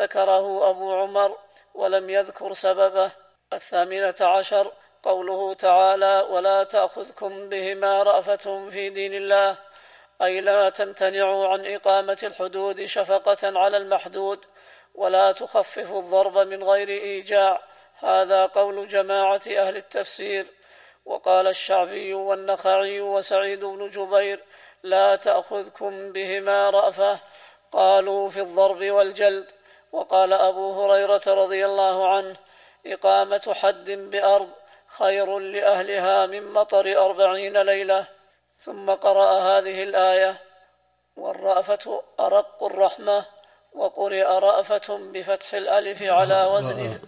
ذكره أبو عمر ولم يذكر سببه. الثامنة عشر قوله تعالى ولا تأخذكم بهما رأفة في دين الله أي لا تمتنعوا عن إقامة الحدود شفقة على المحدود ولا تخففوا الضرب من غير إيجاع. هذا قول جماعة أهل التفسير. وقال الشعبي والنخعي وسعيد بن جبير لا تأخذكم بهما رأفة قالوا في الضرب والجلد. وقال أبو هريرة رضي الله عنه إقامة حد بأرض خير لأهلها من مطر أربعين ليلة. ثم قرأ هذه الآية والرأفة أرق الرحمة وقرئ رأفة بفتح الألف على وزن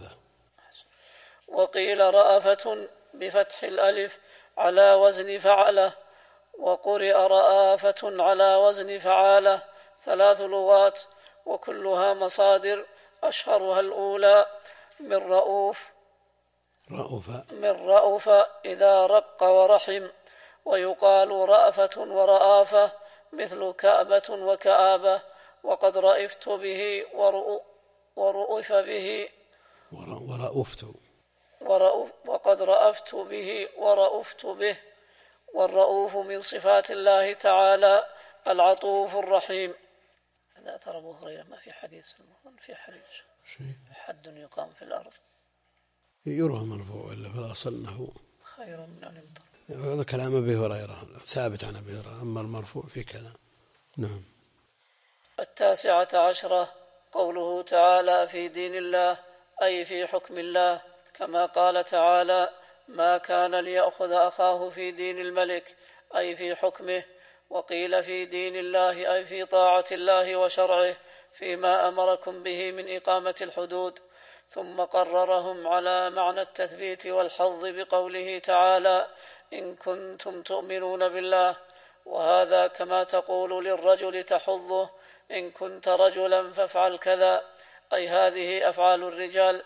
وقيل رأفة بفتح الألف على وزن فعله وقرئ رآفة على وزن فعاله. ثلاث لغات وكلها مصادر أشهرها الأولى من رؤوف من رأوف إذا رق ورحم ويقال رأفة ورآفة مثل كأبة وكآبة وقد رأفت به ورؤف به ورأفت ورأف وقد رأفت به ورأفت به. والرؤوف من صفات الله تعالى العطوف الرحيم. هذا أثر أبو هريرة ما في حديث في حديث حد يقام في الأرض يروى مرفوع إلا في الأصل أنه خير من أن يمطر. هذا كلام أبي هريرة ثابت عن أبي هريرة أما المرفوع في كلام. نعم. التاسعة عشرة قوله تعالى في دين الله أي في حكم الله كما قال تعالى ما كان ليأخذ أخاه في دين الملك أي في حكمه. وقيل في دين الله أي في طاعة الله وشرعه فيما أمركم به من إقامة الحدود. ثم قررهم على معنى التثبيت والحظ بقوله تعالى إن كنتم تؤمنون بالله. وهذا كما تقول للرجل تحظه إن كنت رجلا فافعل كذا أي هذه أفعال الرجال.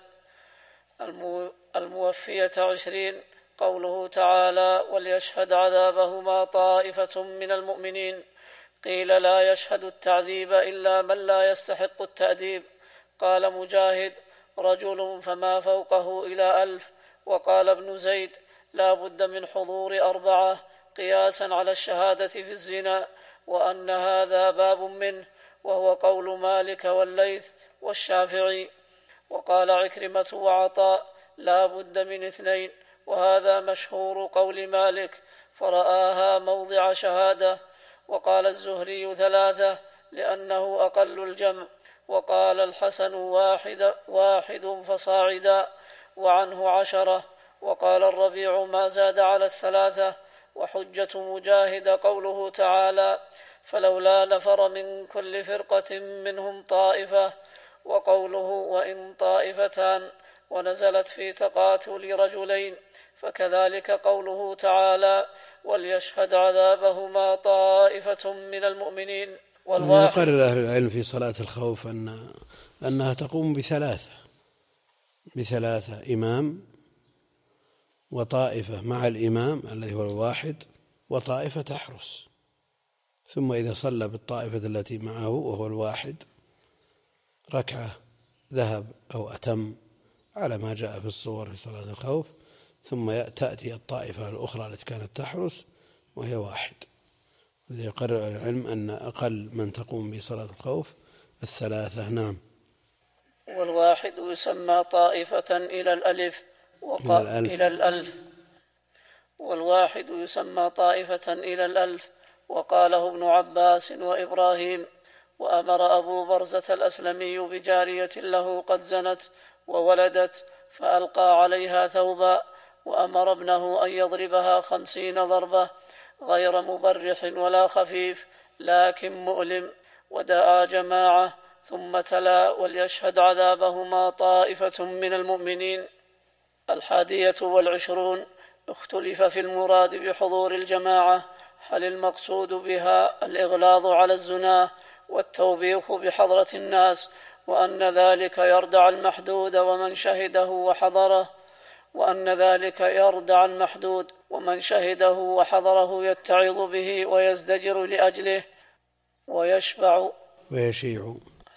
الموفية عشرين قوله تعالى وليشهد عذابهما طائفة من المؤمنين. قيل لا يشهد التعذيب إلا من لا يستحق التأديب. قال مجاهد رجل فما فوقه إلى ألف. وقال ابن زيد لا بد من حضور أربعة قياسا على الشهادة في الزنا، وأن هذا باب منه، وهو قول مالك والليث والشافعي. وقال عكرمة وعطاء لا بد من اثنين، وهذا مشهور قول مالك فرآها موضع شهادة. وقال الزهري ثلاثة لأنه أقل الجمع. وقال الحسن واحد, واحد فصاعدا، وعنه عشرة. وقال الربيع ما زاد على الثلاثة. وحجة مجاهد قوله تعالى فلولا نفر من كل فرقة منهم طائفة، وقوله وإن طائفتان، ونزلت في تقاتل رجلين. فكذلك قوله تعالى وليشهد عذابهما طائفة من المؤمنين. ويقرر أهل العلم في صلاة الخوف أن أنها تقوم بثلاثة بثلاثة إمام وطائفة مع الإمام الذي هو الواحد، وطائفة تحرس. ثم إذا صلى بالطائفة التي معه وهو الواحد ركعة ذهب أو أتم على ما جاء في الصور في صلاة الخوف، ثم تأتي الطائفة الأخرى التي كانت تحرس وهي واحد. الذي يقرر العلم أن أقل من تقوم بصلاة الخوف الثلاثة. نعم. والواحد يسمى طائفة إلى الألف وقا... إلى, الألف. إلى الألف والواحد يسمى طائفة إلى الألف. وقاله ابن عباس وإبراهيم. وأمر أبو برزة الأسلمي بجارية له قد زنت وولدت فألقى عليها ثوبا، وأمر ابنه أن يضربها خمسين ضربة غير مبرح ولا خفيف لكن مؤلم. ودعا جماعة ثم تلا وليشهد عذابهما طائفة من المؤمنين. الحادية والعشرون اختلف في المراد بحضور الجماعة، هل المقصود بها الإغلاظ على الزنا والتوبيخ بحضرة الناس، وأن ذلك يردع المحدود ومن شهده وحضره وأن ذلك يردع المحدود ومن شهده وحضره يتعظ به ويزدجر لأجله ويشبع ويشيع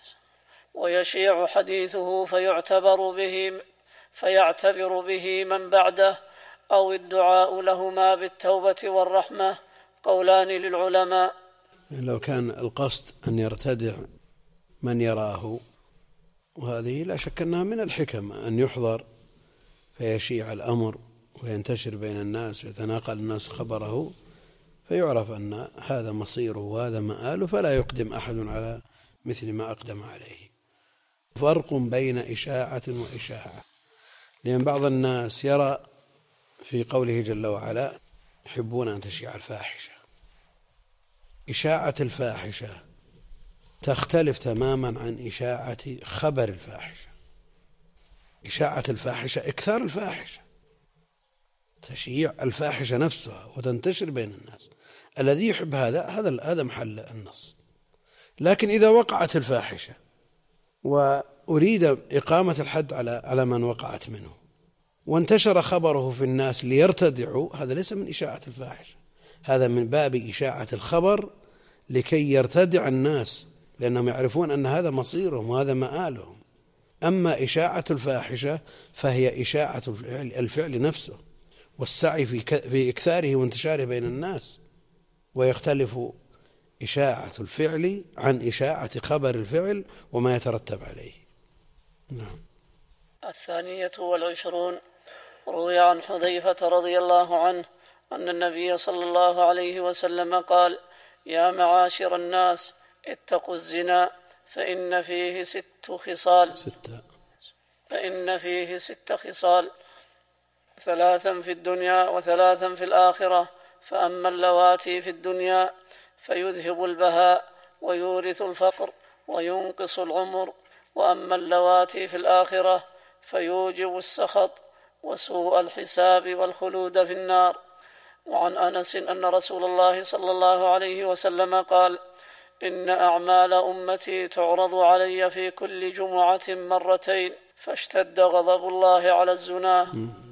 ويشيع حديثه فيعتبر به فيعتبر به من بعده، أو الدعاء لهما بالتوبة والرحمة. قولان للعلماء. لو كان القصد أن يرتدع من يراه، وهذه لا شك أنها من الحكم أن يحضر فيشيع الأمر وينتشر بين الناس ويتناقل الناس خبره، فيعرف أن هذا مصيره وهذا مآله، فلا يقدم أحد على مثل ما أقدم عليه. فرق بين إشاعة وإشاعة، لأن بعض الناس يرى في قوله جل وعلا يحبون أن تشيع الفاحشة. إشاعة الفاحشة تختلف تماما عن إشاعة خبر الفاحشة. إشاعة الفاحشة إكثار الفاحشة، تشييع الفاحشة نفسها وتنتشر بين الناس. الذي يحب هذا هذا هذا محل النص. لكن إذا وقعت الفاحشة وأريد إقامة الحد على على من وقعت منه وانتشر خبره في الناس ليرتدعوا، هذا ليس من إشاعة الفاحشة، هذا من باب إشاعة الخبر لكي يرتدع الناس، لأنهم يعرفون أن هذا مصيرهم وهذا مآلهم. أما إشاعة الفاحشة فهي إشاعة الفعل نفسه والسعي في إكثاره وانتشاره بين الناس، ويختلف إشاعة الفعل عن إشاعة خبر الفعل وما يترتب عليه. نعم. الثانية والعشرون روي عن حذيفة رضي الله عنه أن النبي صلى الله عليه وسلم قال: يا معاشر الناس اتقوا الزنا فإن فيه ست خصال ستة فإن فيه ست خصال ثلاثا في الدنيا وثلاثا في الآخرة، فأما اللواتي في الدنيا فيذهب البهاء ويورث الفقر وينقص العمر، وأما اللواتي في الآخرة فيوجب السخط وسوء الحساب والخلود في النار. وعن أنس أن رسول الله صلى الله عليه وسلم قال: إن أعمال أمتي تعرض علي في كل جمعة مرتين، فاشتد غضب الله على الزنا.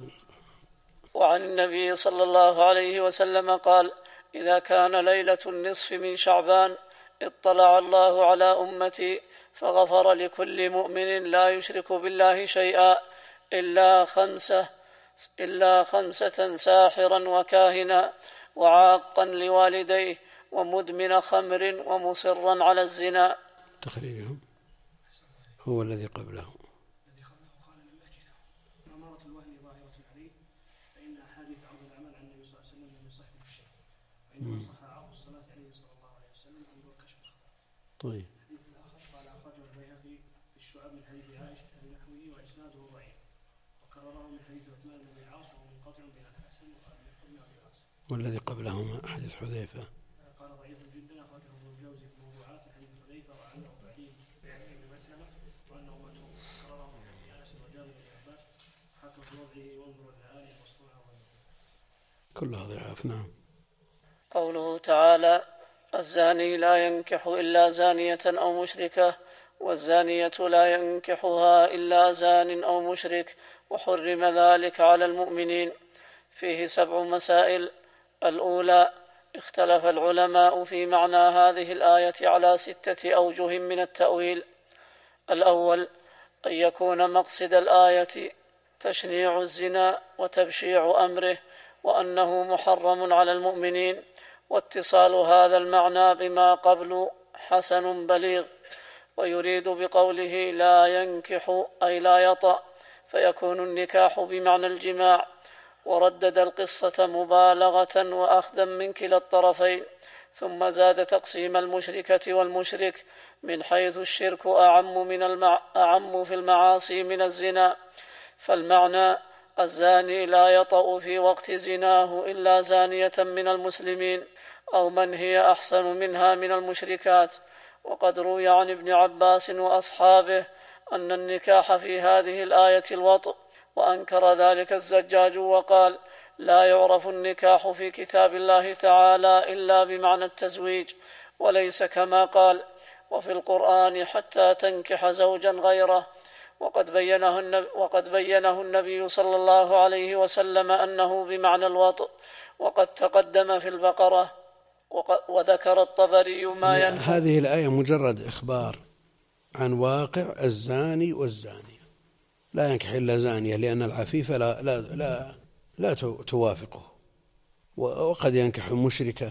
وعن النبي صلى الله عليه وسلم قال: إذا كان ليلة النصف من شعبان اطلع الله على أمتي فغفر لكل مؤمن لا يشرك بالله شيئا إلا خمسة إلا خمسة ساحرا وكاهنا وعاقا لوالديه ومدمن خمر ومصرا على الزنا. تخريجهم هو الذي قبله. الذي قبله قال لم أجده أمارة الوهن ظاهرة عليه فإن أحاديث عرض العمل عن النبي صلى الله عليه وسلم لم يصح به شيء وإنما صح عرض الصلاة عليه صلى الله عليه وسلم أنظر كشف الخطأ. طيب. الحديث الآخر قال أخرجه البيهقي في الشعب من حديث عائشة بنحوه وإسناده ضعيف وكرره من حديث عثمان بن العاص وهو منقطع بين الحسن وقال ابن أبي عاص. والذي قبلهما حديث حذيفة قال ضعيف جدا أخرجه ابن الجوزي في الموضوعات من حديث حذيفة وعنه بعدين بن مسلمة وأنه متروك كرره من حديث أنس وجابر بن عباس حكم في وضعه وانظر الآن المصنوعة والمكروه كلها ضعاف. نعم. قوله تعالى: الزاني لا ينكح إلا زانية أو مشركة والزانية لا ينكحها إلا زان أو مشرك وحرم ذلك على المؤمنين، فيه سبع مسائل. الأولى: اختلف العلماء في معنى هذه الآية على ستة أوجه من التأويل. الأول: أن يكون مقصد الآية تشنيع الزنا وتبشيع أمره وأنه محرم على المؤمنين، واتصال هذا المعنى بما قبل حسن بليغ. ويريد بقوله لا ينكح أي لا يطأ، فيكون النكاح بمعنى الجماع، وردد القصة مبالغة وأخذا من كلا الطرفين، ثم زاد تقسيم المشركة والمشرك من حيث الشرك أعم, من المع... أعم في المعاصي من الزنا، فالمعنى: الزاني لا يطأ في وقت زناه إلا زانية من المسلمين أو من هي أحسن منها من المشركات. وقد روي عن ابن عباس وأصحابه أن النكاح في هذه الآية الوطء، وأنكر ذلك الزجاج وقال: لا يعرف النكاح في كتاب الله تعالى إلا بمعنى التزويج، وليس كما قال: وفي القرآن حتى تنكح زوجا غيره. وقد بينه النبي, وقد بينه النبي صلى الله عليه وسلم أنه بمعنى الوطء، وقد تقدم في البقرة. وذكر الطبري ما يعني ينفع. هذه الآية مجرد إخبار عن واقع الزاني والزانية، لا ينكح إلا زانية، لأن العفيفة لا, لا, لا, لا توافقه، وقد ينكح مشركة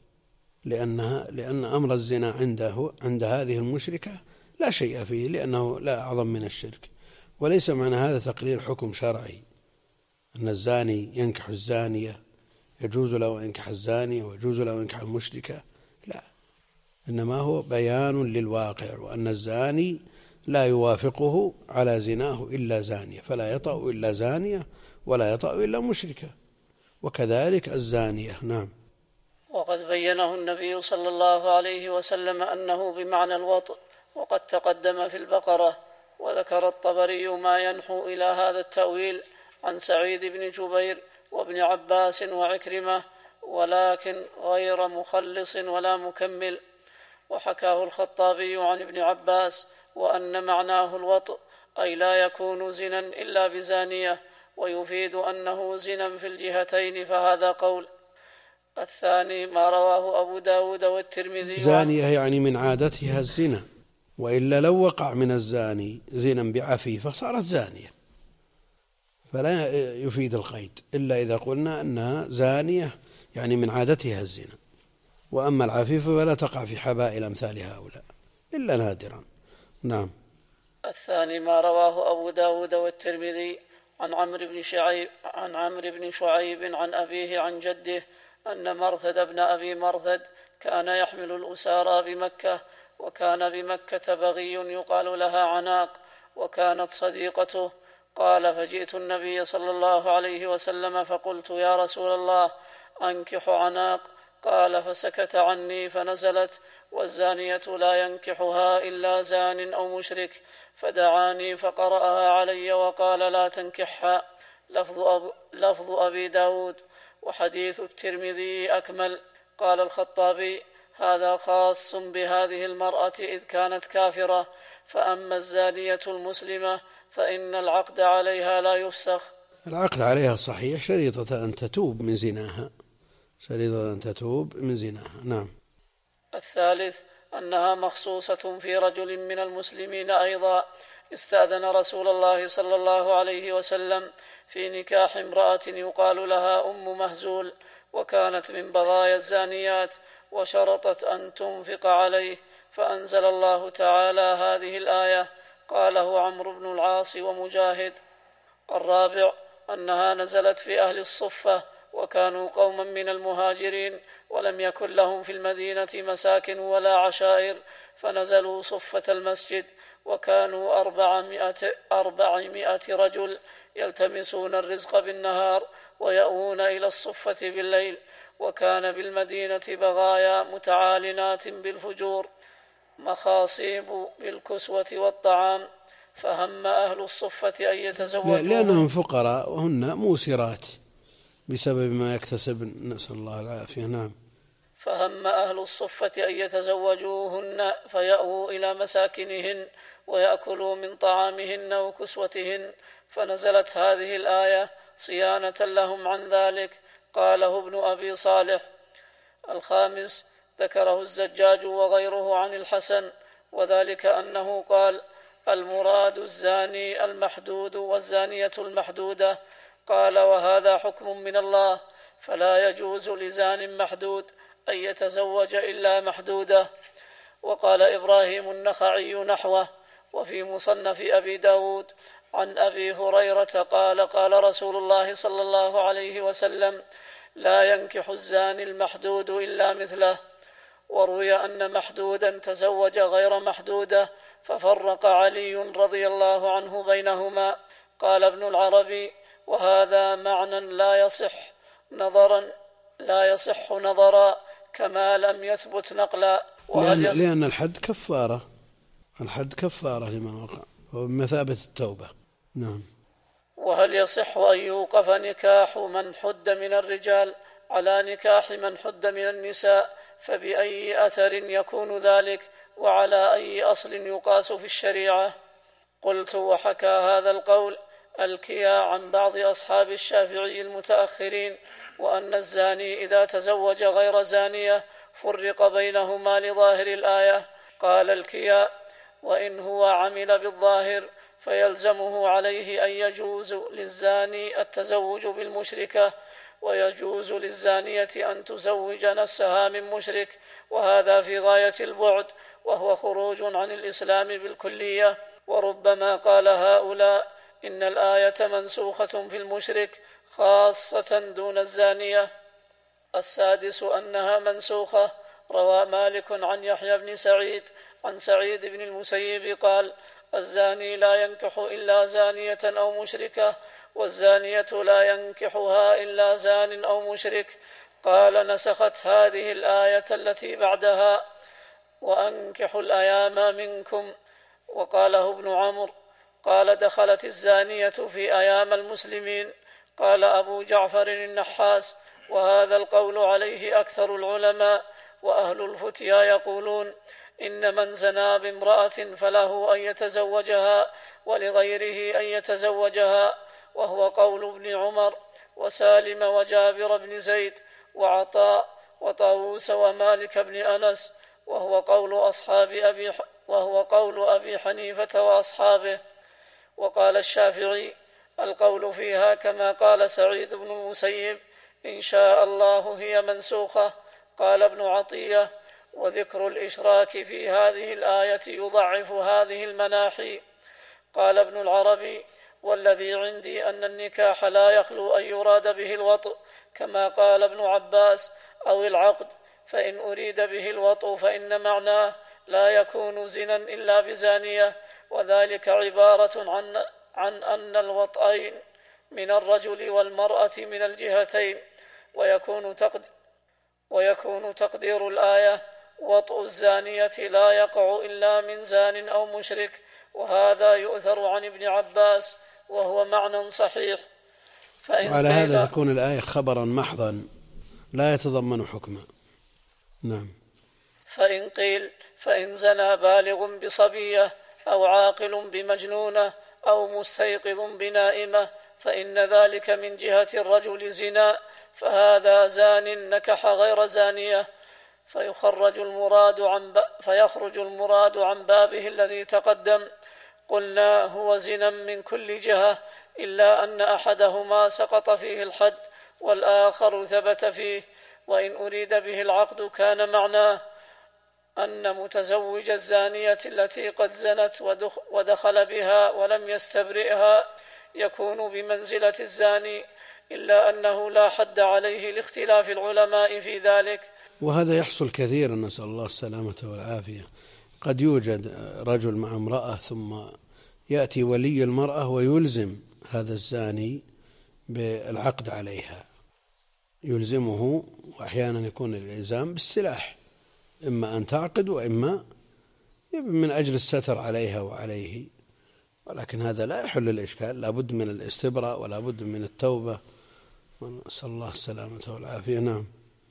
لأنها لأن أمر الزنا عنده عند هذه المشركة لا شيء فيه، لأنه لا أعظم من الشرك. وليس معنى هذا تقرير حكم شرعي أن الزاني ينكح الزانية، يجوز له أن ينكح الزانية ويجوز له أن ينكح المشركة، لا، إنما هو بيان للواقع، وأن الزاني لا يوافقه على زناه إلا زانية، فلا يطأ إلا زانية ولا يطأ إلا مشركة، وكذلك الزانية. نعم. وقد بينه النبي صلى الله عليه وسلم أنه بمعنى الوطء، وقد تقدم في البقرة. وذكر الطبري ما ينحو إلى هذا التأويل عن سعيد بن جبير وابن عباس وعكرمة، ولكن غير مخلص ولا مكمل. وحكاه الخطابي عن ابن عباس وأن معناه الوطء أي لا يكون زنا إلا بزانية، ويفيد أنه زنا في الجهتين، فهذا قول. الثاني ما رواه أبو داود والترمذي. زانية يعني من عادتها الزنا، وإلا لو وقع من الزاني زنا بعفيفة صارت زانية، فلا يفيد القيد إلا إذا قلنا أنها زانية يعني من عادتها الزنا. وأما العفيفة فلا تقع في حبائل أمثال هؤلاء إلا نادرا. نعم. الثاني ما رواه أبو داود والترمذي عن عمرو بن شعيب عن عمرو بن شعيب عن أبيه عن جده أن مرثد بن أبي مرثد كان يحمل الأسارى بمكة، وكان بمكة بغي يقال لها عناق، وكانت صديقته. قال: فجئت النبي صلى الله عليه وسلم فقلت: يا رسول الله، أنكح عناق؟ قال: فسكت عني، فنزلت: والزانية لا ينكحها إلا زان أو مشرك، فدعاني فقرأها علي وقال: لا تنكحها. لفظ, أب... لفظ أبي داود. وحديث الترمذي أكمل. قال الخطابي: هذا خاص بهذه المرأة إذ كانت كافرة، فأما الزانية المسلمة فإن العقد عليها لا يفسخ. العقد عليها صحيح، شريطة أن تتوب من زناها، شريطة أن تتوب من زناها. نعم. الثالث أنها مخصوصة في رجل من المسلمين أيضا استأذن رسول الله صلى الله عليه وسلم في نكاح امرأة يقال لها أم مهزول، وكانت من بغايا الزانيات، وشرطت أن تنفق عليه، فأنزل الله تعالى هذه الآية. قاله عمرو بن العاص ومجاهد. الرابع أنها نزلت في أهل الصفة، وكانوا قوما من المهاجرين، ولم يكن لهم في المدينة مساكن ولا عشائر، فنزلوا صفة المسجد، وكانوا أربعمائة, أربعمائة رجل يلتمسون الرزق بالنهار ويأوون إلى الصفة بالليل. وكان بالمدينة بغايا متعالنات بالفجور مخاصيب بالكسوة والطعام، فهم أهل الصفة أن يتزوجوا لأنهم فقراء وهن موسرات بسبب ما يكتسب، نسأل الله العافية. نعم. فهم أهل الصفة أن يتزوجوهن فيأووا إلى مساكنهن ويأكلوا من طعامهن وكسوتهن، فنزلت هذه الآية صيانة لهم عن ذلك. قاله ابن أبي صالح. الخامس ذكره الزجاج وغيره عن الحسن، وذلك أنه قال: المراد الزاني المحدود والزانية المحدودة. قال: وهذا حكم من الله، فلا يجوز لزان محدود أن يتزوج إلا محدودة. وقال إبراهيم النخعي نحوه. وفي مصنف أبي داود عن أبي هريرة قال: قال رسول الله صلى الله عليه وسلم: لا ينكح الزاني المحدود إلا مثله. وروي أن محدودا تزوج غير محدودة، ففرق علي رضي الله عنه بينهما. قال ابن العربي: وهذا معنى لا يصح نظرا لا يصح نظرا كما لم يثبت نقلا. لأن, لأن الحد كفارة الحد كفارة لمن وقع، وبمثابة التوبة. نعم. وهل يصح أن يوقف نكاح من حد من الرجال على نكاح من حد من النساء؟ فبأي أثر يكون ذلك، وعلى أي أصل يقاس في الشريعة؟ قلت: وحكى هذا القول الكيا عن بعض أصحاب الشافعي المتأخرين، وأن الزاني إذا تزوج غير زانية فرق بينهما لظاهر الآية. قال الكيا: وإن هو عمل بالظاهر فيلزمه عليه أن يجوز للزاني التزوج بالمشركة، ويجوز للزانية أن تزوج نفسها من مشرك، وهذا في غاية البعد، وهو خروج عن الإسلام بالكلية. وربما قال هؤلاء إن الآية منسوخة في المشرك خاصة دون الزانية. السادس أنها منسوخة. روى مالك عن يحيى بن سعيد عن سعيد بن المسيب قال: الزاني لا ينكح إلا زانية أو مشركة، والزانية لا ينكحها إلا زان أو مشرك. قال: نسخت هذه الآية التي بعدها: وأنكحوا الأيام منكم. وقاله ابن عمرو قال: دخلت الزانية في أيام المسلمين. قال أبو جعفر النحاس: وهذا القول عليه أكثر العلماء، وأهل الفتيا يقولون إن من زنى بامرأة فله أن يتزوجها ولغيره أن يتزوجها، وهو قول ابن عمر وسالم وجابر بن زيد وعطاء وطاووس ومالك بن أنس، وهو قول أصحاب أبي وهو قول أبي حنيفة وأصحابه. وقال الشافعي: القول فيها كما قال سعيد بن المسيب: إن شاء الله هي منسوخة. قال ابن عطية: وذكر الإشراك في هذه الآية يضعف هذه المناحي. قال ابن العربي: والذي عندي أن النكاح لا يخلو أن يراد به الوطء كما قال ابن عباس، أو العقد، فإن أريد به الوطء فإن معناه لا يكون زنا إلا بزانية، وذلك عبارة عن, عن أن الوطئين من الرجل والمرأة من الجهتين، ويكون تقدير, ويكون تقدير الآية: وطء الزانية لا يقع إلا من زان أو مشرك. وهذا يؤثر عن ابن عباس، وهو معنى صحيح. وعلى هذا تكون الآية خبرا محضا لا يتضمن حكما. نعم. فإن قيل: فإن زنى بالغ بصبية أو عاقل بمجنونة أو مستيقظ بنائمة فإن ذلك من جهة الرجل زنا، فهذا زان نكح غير زانية، فيخرج المراد عن فيخرج المراد عن بابه الذي تقدم. قلنا هو زنا من كل جهة إلا أن أحدهما سقط فيه الحد والآخر ثبت فيه، وإن أريد به العقد كان معناه أن متزوج الزانية التي قد زنت ودخل بها ولم يستبرئها يكون بمنزلة الزاني، إلا أنه لا حد عليه لاختلاف العلماء في ذلك. وهذا يحصل كثيرا، نسأل الله السلامة والعافية. قد يوجد رجل مع امرأة ثم يأتي ولي المرأة ويلزم هذا الزاني بالعقد عليها، يلزمه، وأحيانا يكون الإلزام بالسلاح، إما أن تعقد وإما من أجل الستر عليها وعليه، ولكن هذا لا يحل الإشكال، لا بد من الاستبراء ولا بد من التوبة، ونسأل الله السلامة والعافية. نعم.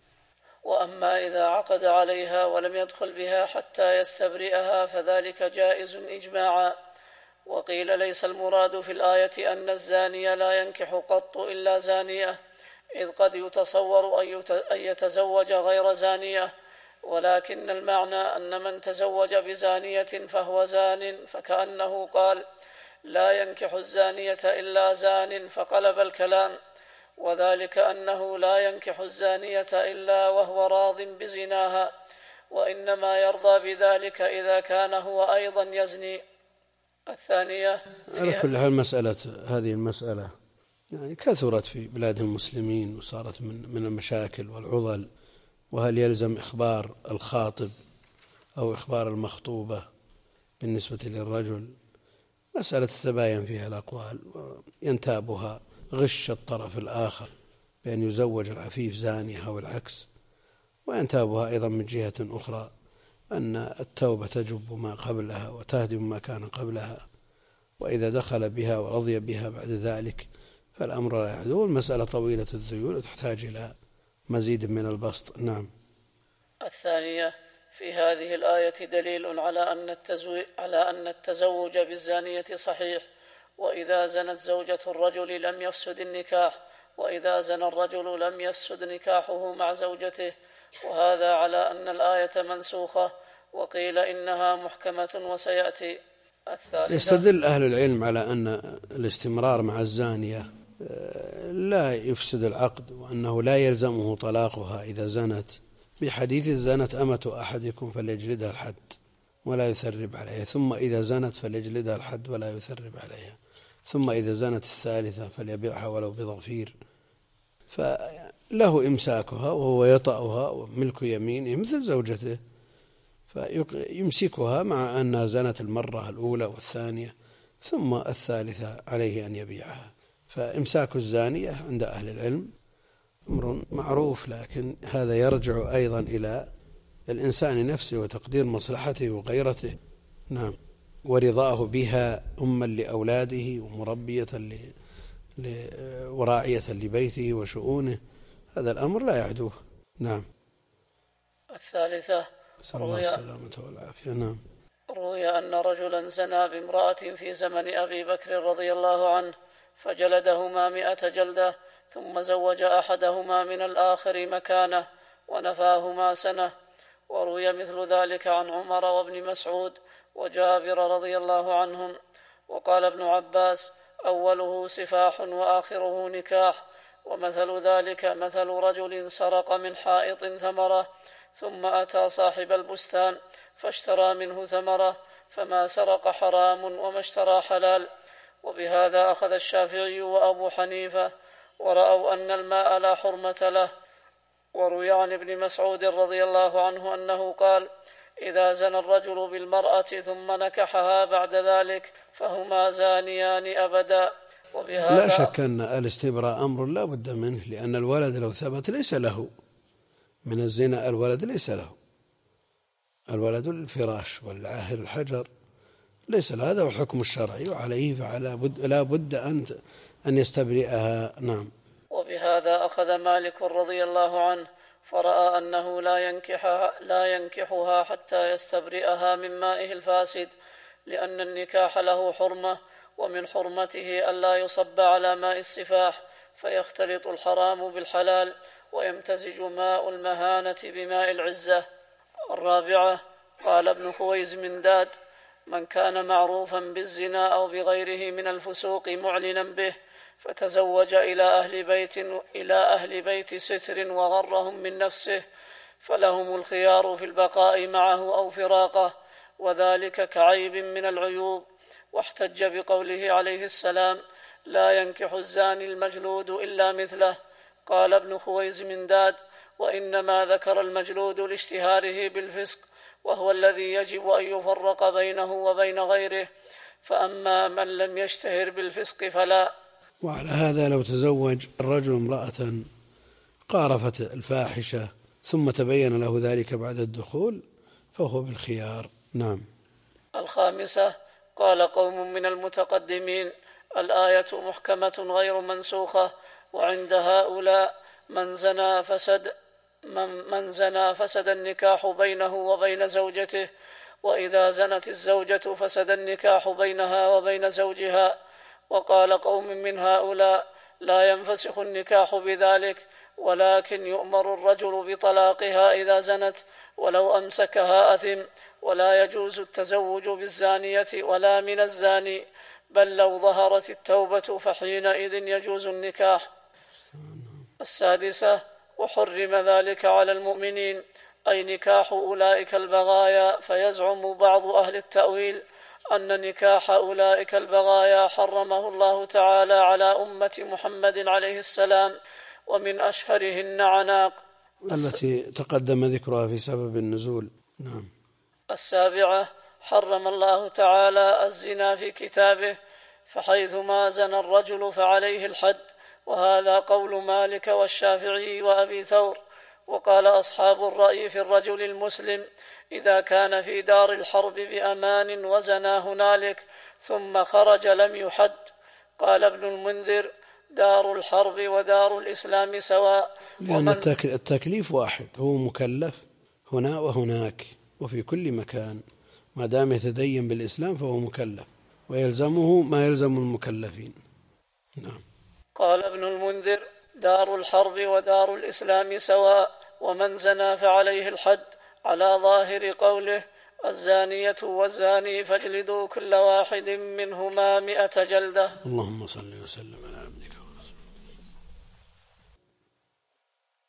وأما إذا عقد عليها ولم يدخل بها حتى يستبرئها فذلك جائز إجماعا. وقيل ليس المراد في الآية أن الزاني لا ينكح قط إلا زانية، إذ قد يتصور أن يتزوج غير زانية، ولكن المعنى أن من تزوج بزانية فهو زان، فكأنه قال لا ينكح الزانية إلا زان فقلب الكلام، وذلك أنه لا ينكح الزانية إلا وهو راض بزناها، وإنما يرضى بذلك إذا كان هو أيضا يزني. الثانية على كل حال مسألة هذه المسألة يعني كثرت في بلاد المسلمين وصارت من من المشاكل والعضل، وهل يلزم إخبار الخاطب أو إخبار المخطوبة بالنسبة للرجل؟ مسألة تتباين فيها الأقوال، ينتابها غش الطرف الآخر بأن يزوج العفيف زانية أو العكس، وينتابها أيضا من جهة أخرى أن التوبة تجب ما قبلها وتهدم ما كان قبلها، وإذا دخل بها ورضي بها بعد ذلك فالأمر لا يعدو. المسألة طويلة الذيول وتحتاج إلى مزيد من البسط. نعم. الثانية في هذه الآية دليل على أن التزويج على أن التزوج بالزانية صحيح، وإذا زنت زوجة الرجل لم يفسد النكاح، وإذا زنى الرجل لم يفسد نكاحه مع زوجته، وهذا على أن الآية منسوخة، وقيل إنها محكمة وسيأتي. يستدل أهل العلم على أن الاستمرار مع الزانية لا يفسد العقد، وأنه لا يلزمه طلاقها إذا زنت، بحديث زنت أمة أحدكم فليجلدها الحد ولا يثرب عليها، ثم إذا زنت فليجلدها الحد ولا يثرب عليها، ثم إذا زنت الثالثة فليبيعها ولو بضفير. فله إمساكها وهو يطأها وملك يمينه مثل زوجته، فيمسكها مع أنها زنت المرة الأولى والثانية، ثم الثالثة عليه أن يبيعها. فإمساك الزانية عند أهل العلم أمر معروف، لكن هذا يرجع أيضا إلى الإنسان نفسه وتقدير مصلحته وغيرته. نعم. ورضاه بها أما لأولاده ومربية وراعية لبيته وشؤونه، هذا الأمر لا يعدوه. نعم. الثالثة صلى الله السلامة والعافية. نعم. روي أن رجلا زنى بامرأة في زمن أبي بكر رضي الله عنه فجلدهما مئة جلدة، ثم زوج أحدهما من الآخر مكانه ونفاهما سنة. وروي مثل ذلك عن عمر وابن مسعود وجابر رضي الله عنهم. وقال ابن عباس أوله سفاح وآخره نكاح، ومثل ذلك مثل رجل سرق من حائط ثمرة ثم أتى صاحب البستان فاشترى منه ثمرة، فما سرق حرام وما اشترى حلال. وبهذا أخذ الشافعي وأبو حنيفة، ورأوا أن الماء لا حرمة له. وروي عن ابن مسعود رضي الله عنه أنه قال إذا زنى الرجل بالمرأة ثم نكحها بعد ذلك فهما زانيان أبدا. وبهذا لا شك أن الاستبراء أمر لا بد منه، لأن الولد لو ثبت ليس له من الزنا، الولد ليس له، الولد الفراش والعاهر الحجر ليس له، هذا هو الحكم الشرعي، وعليه فعلى بد لا بد أن أن يستبرئها. نعم. وبهذا أخذ مالك رضي الله عنه، فرأى أنه لا ينكحها, لا ينكحها حتى يستبرئها من مائه الفاسد، لأن النكاح له حرمة، ومن حرمته ألا يصب على ماء السفاح فيختلط الحرام بالحلال، ويمتزج ماء المهانة بماء العزة. الرابعة قال ابن خويز منداد: من كان معروفا بالزنا أو بغيره من الفسوق معلنا به فتزوج إلى أهل بيت إلى أهل بيت ستر وغرهم من نفسه فلهم الخيار في البقاء معه أو فراقه، وذلك كعيب من العيوب. واحتج بقوله عليه السلام: لا ينكح الزاني المجلود إلا مثله. قال ابن خويز منداد: وإنما ذكر المجلود لاشتهاره بالفسق، وهو الذي يجب أن يفرق بينه وبين غيره، فأما من لم يشتهر بالفسق فلا. وعلى هذا لو تزوج الرجل امرأة قارفت الفاحشة ثم تبين له ذلك بعد الدخول فهو بالخيار. نعم. الخامسة قال قوم من المتقدمين: الآية محكمة غير منسوخة، وعند هؤلاء من زنى فسد من, من زنى فسد النكاح بينه وبين زوجته، وإذا زنت الزوجة فسد النكاح بينها وبين زوجها. وقال قوم من هؤلاء: لا ينفسخ النكاح بذلك، ولكن يؤمر الرجل بطلاقها إذا زنت، ولو أمسكها أثم، ولا يجوز التزوج بالزانية ولا من الزاني، بل لو ظهرت التوبة فحينئذ يجوز النكاح. السادسة وحرم ذلك على المؤمنين، أي نكاح أولئك البغايا. فيزعم بعض أهل التأويل أن نكاح أولئك البغايا حرمه الله تعالى على أمة محمد عليه السلام، ومن أشهرهن عناق التي تقدم ذكرها في سبب النزول. نعم. السابعة حرم الله تعالى الزنا في كتابه، فحيثما زنى الرجل فعليه الحد، وهذا قول مالك والشافعي وأبي ثور. وقال أصحاب الرأي في الرجل المسلم إذا كان في دار الحرب بأمان وزنى هنالك ثم خرج لم يحد. قال ابن المنذر: دار الحرب ودار الإسلام سواء، لأن التكليف واحد، هو مكلف هنا وهناك وفي كل مكان، ما دام يتدين بالإسلام فهو مكلف ويلزمه ما يلزم المكلفين. نعم. قال ابن المنذر: دار الحرب ودار الإسلام سواء، ومن زنى فعليه الحد، على ظاهر قوله: الزانية والزاني فاجلدوا كل واحد منهما مئة جلدة. اللهم صل وسلم على عبدك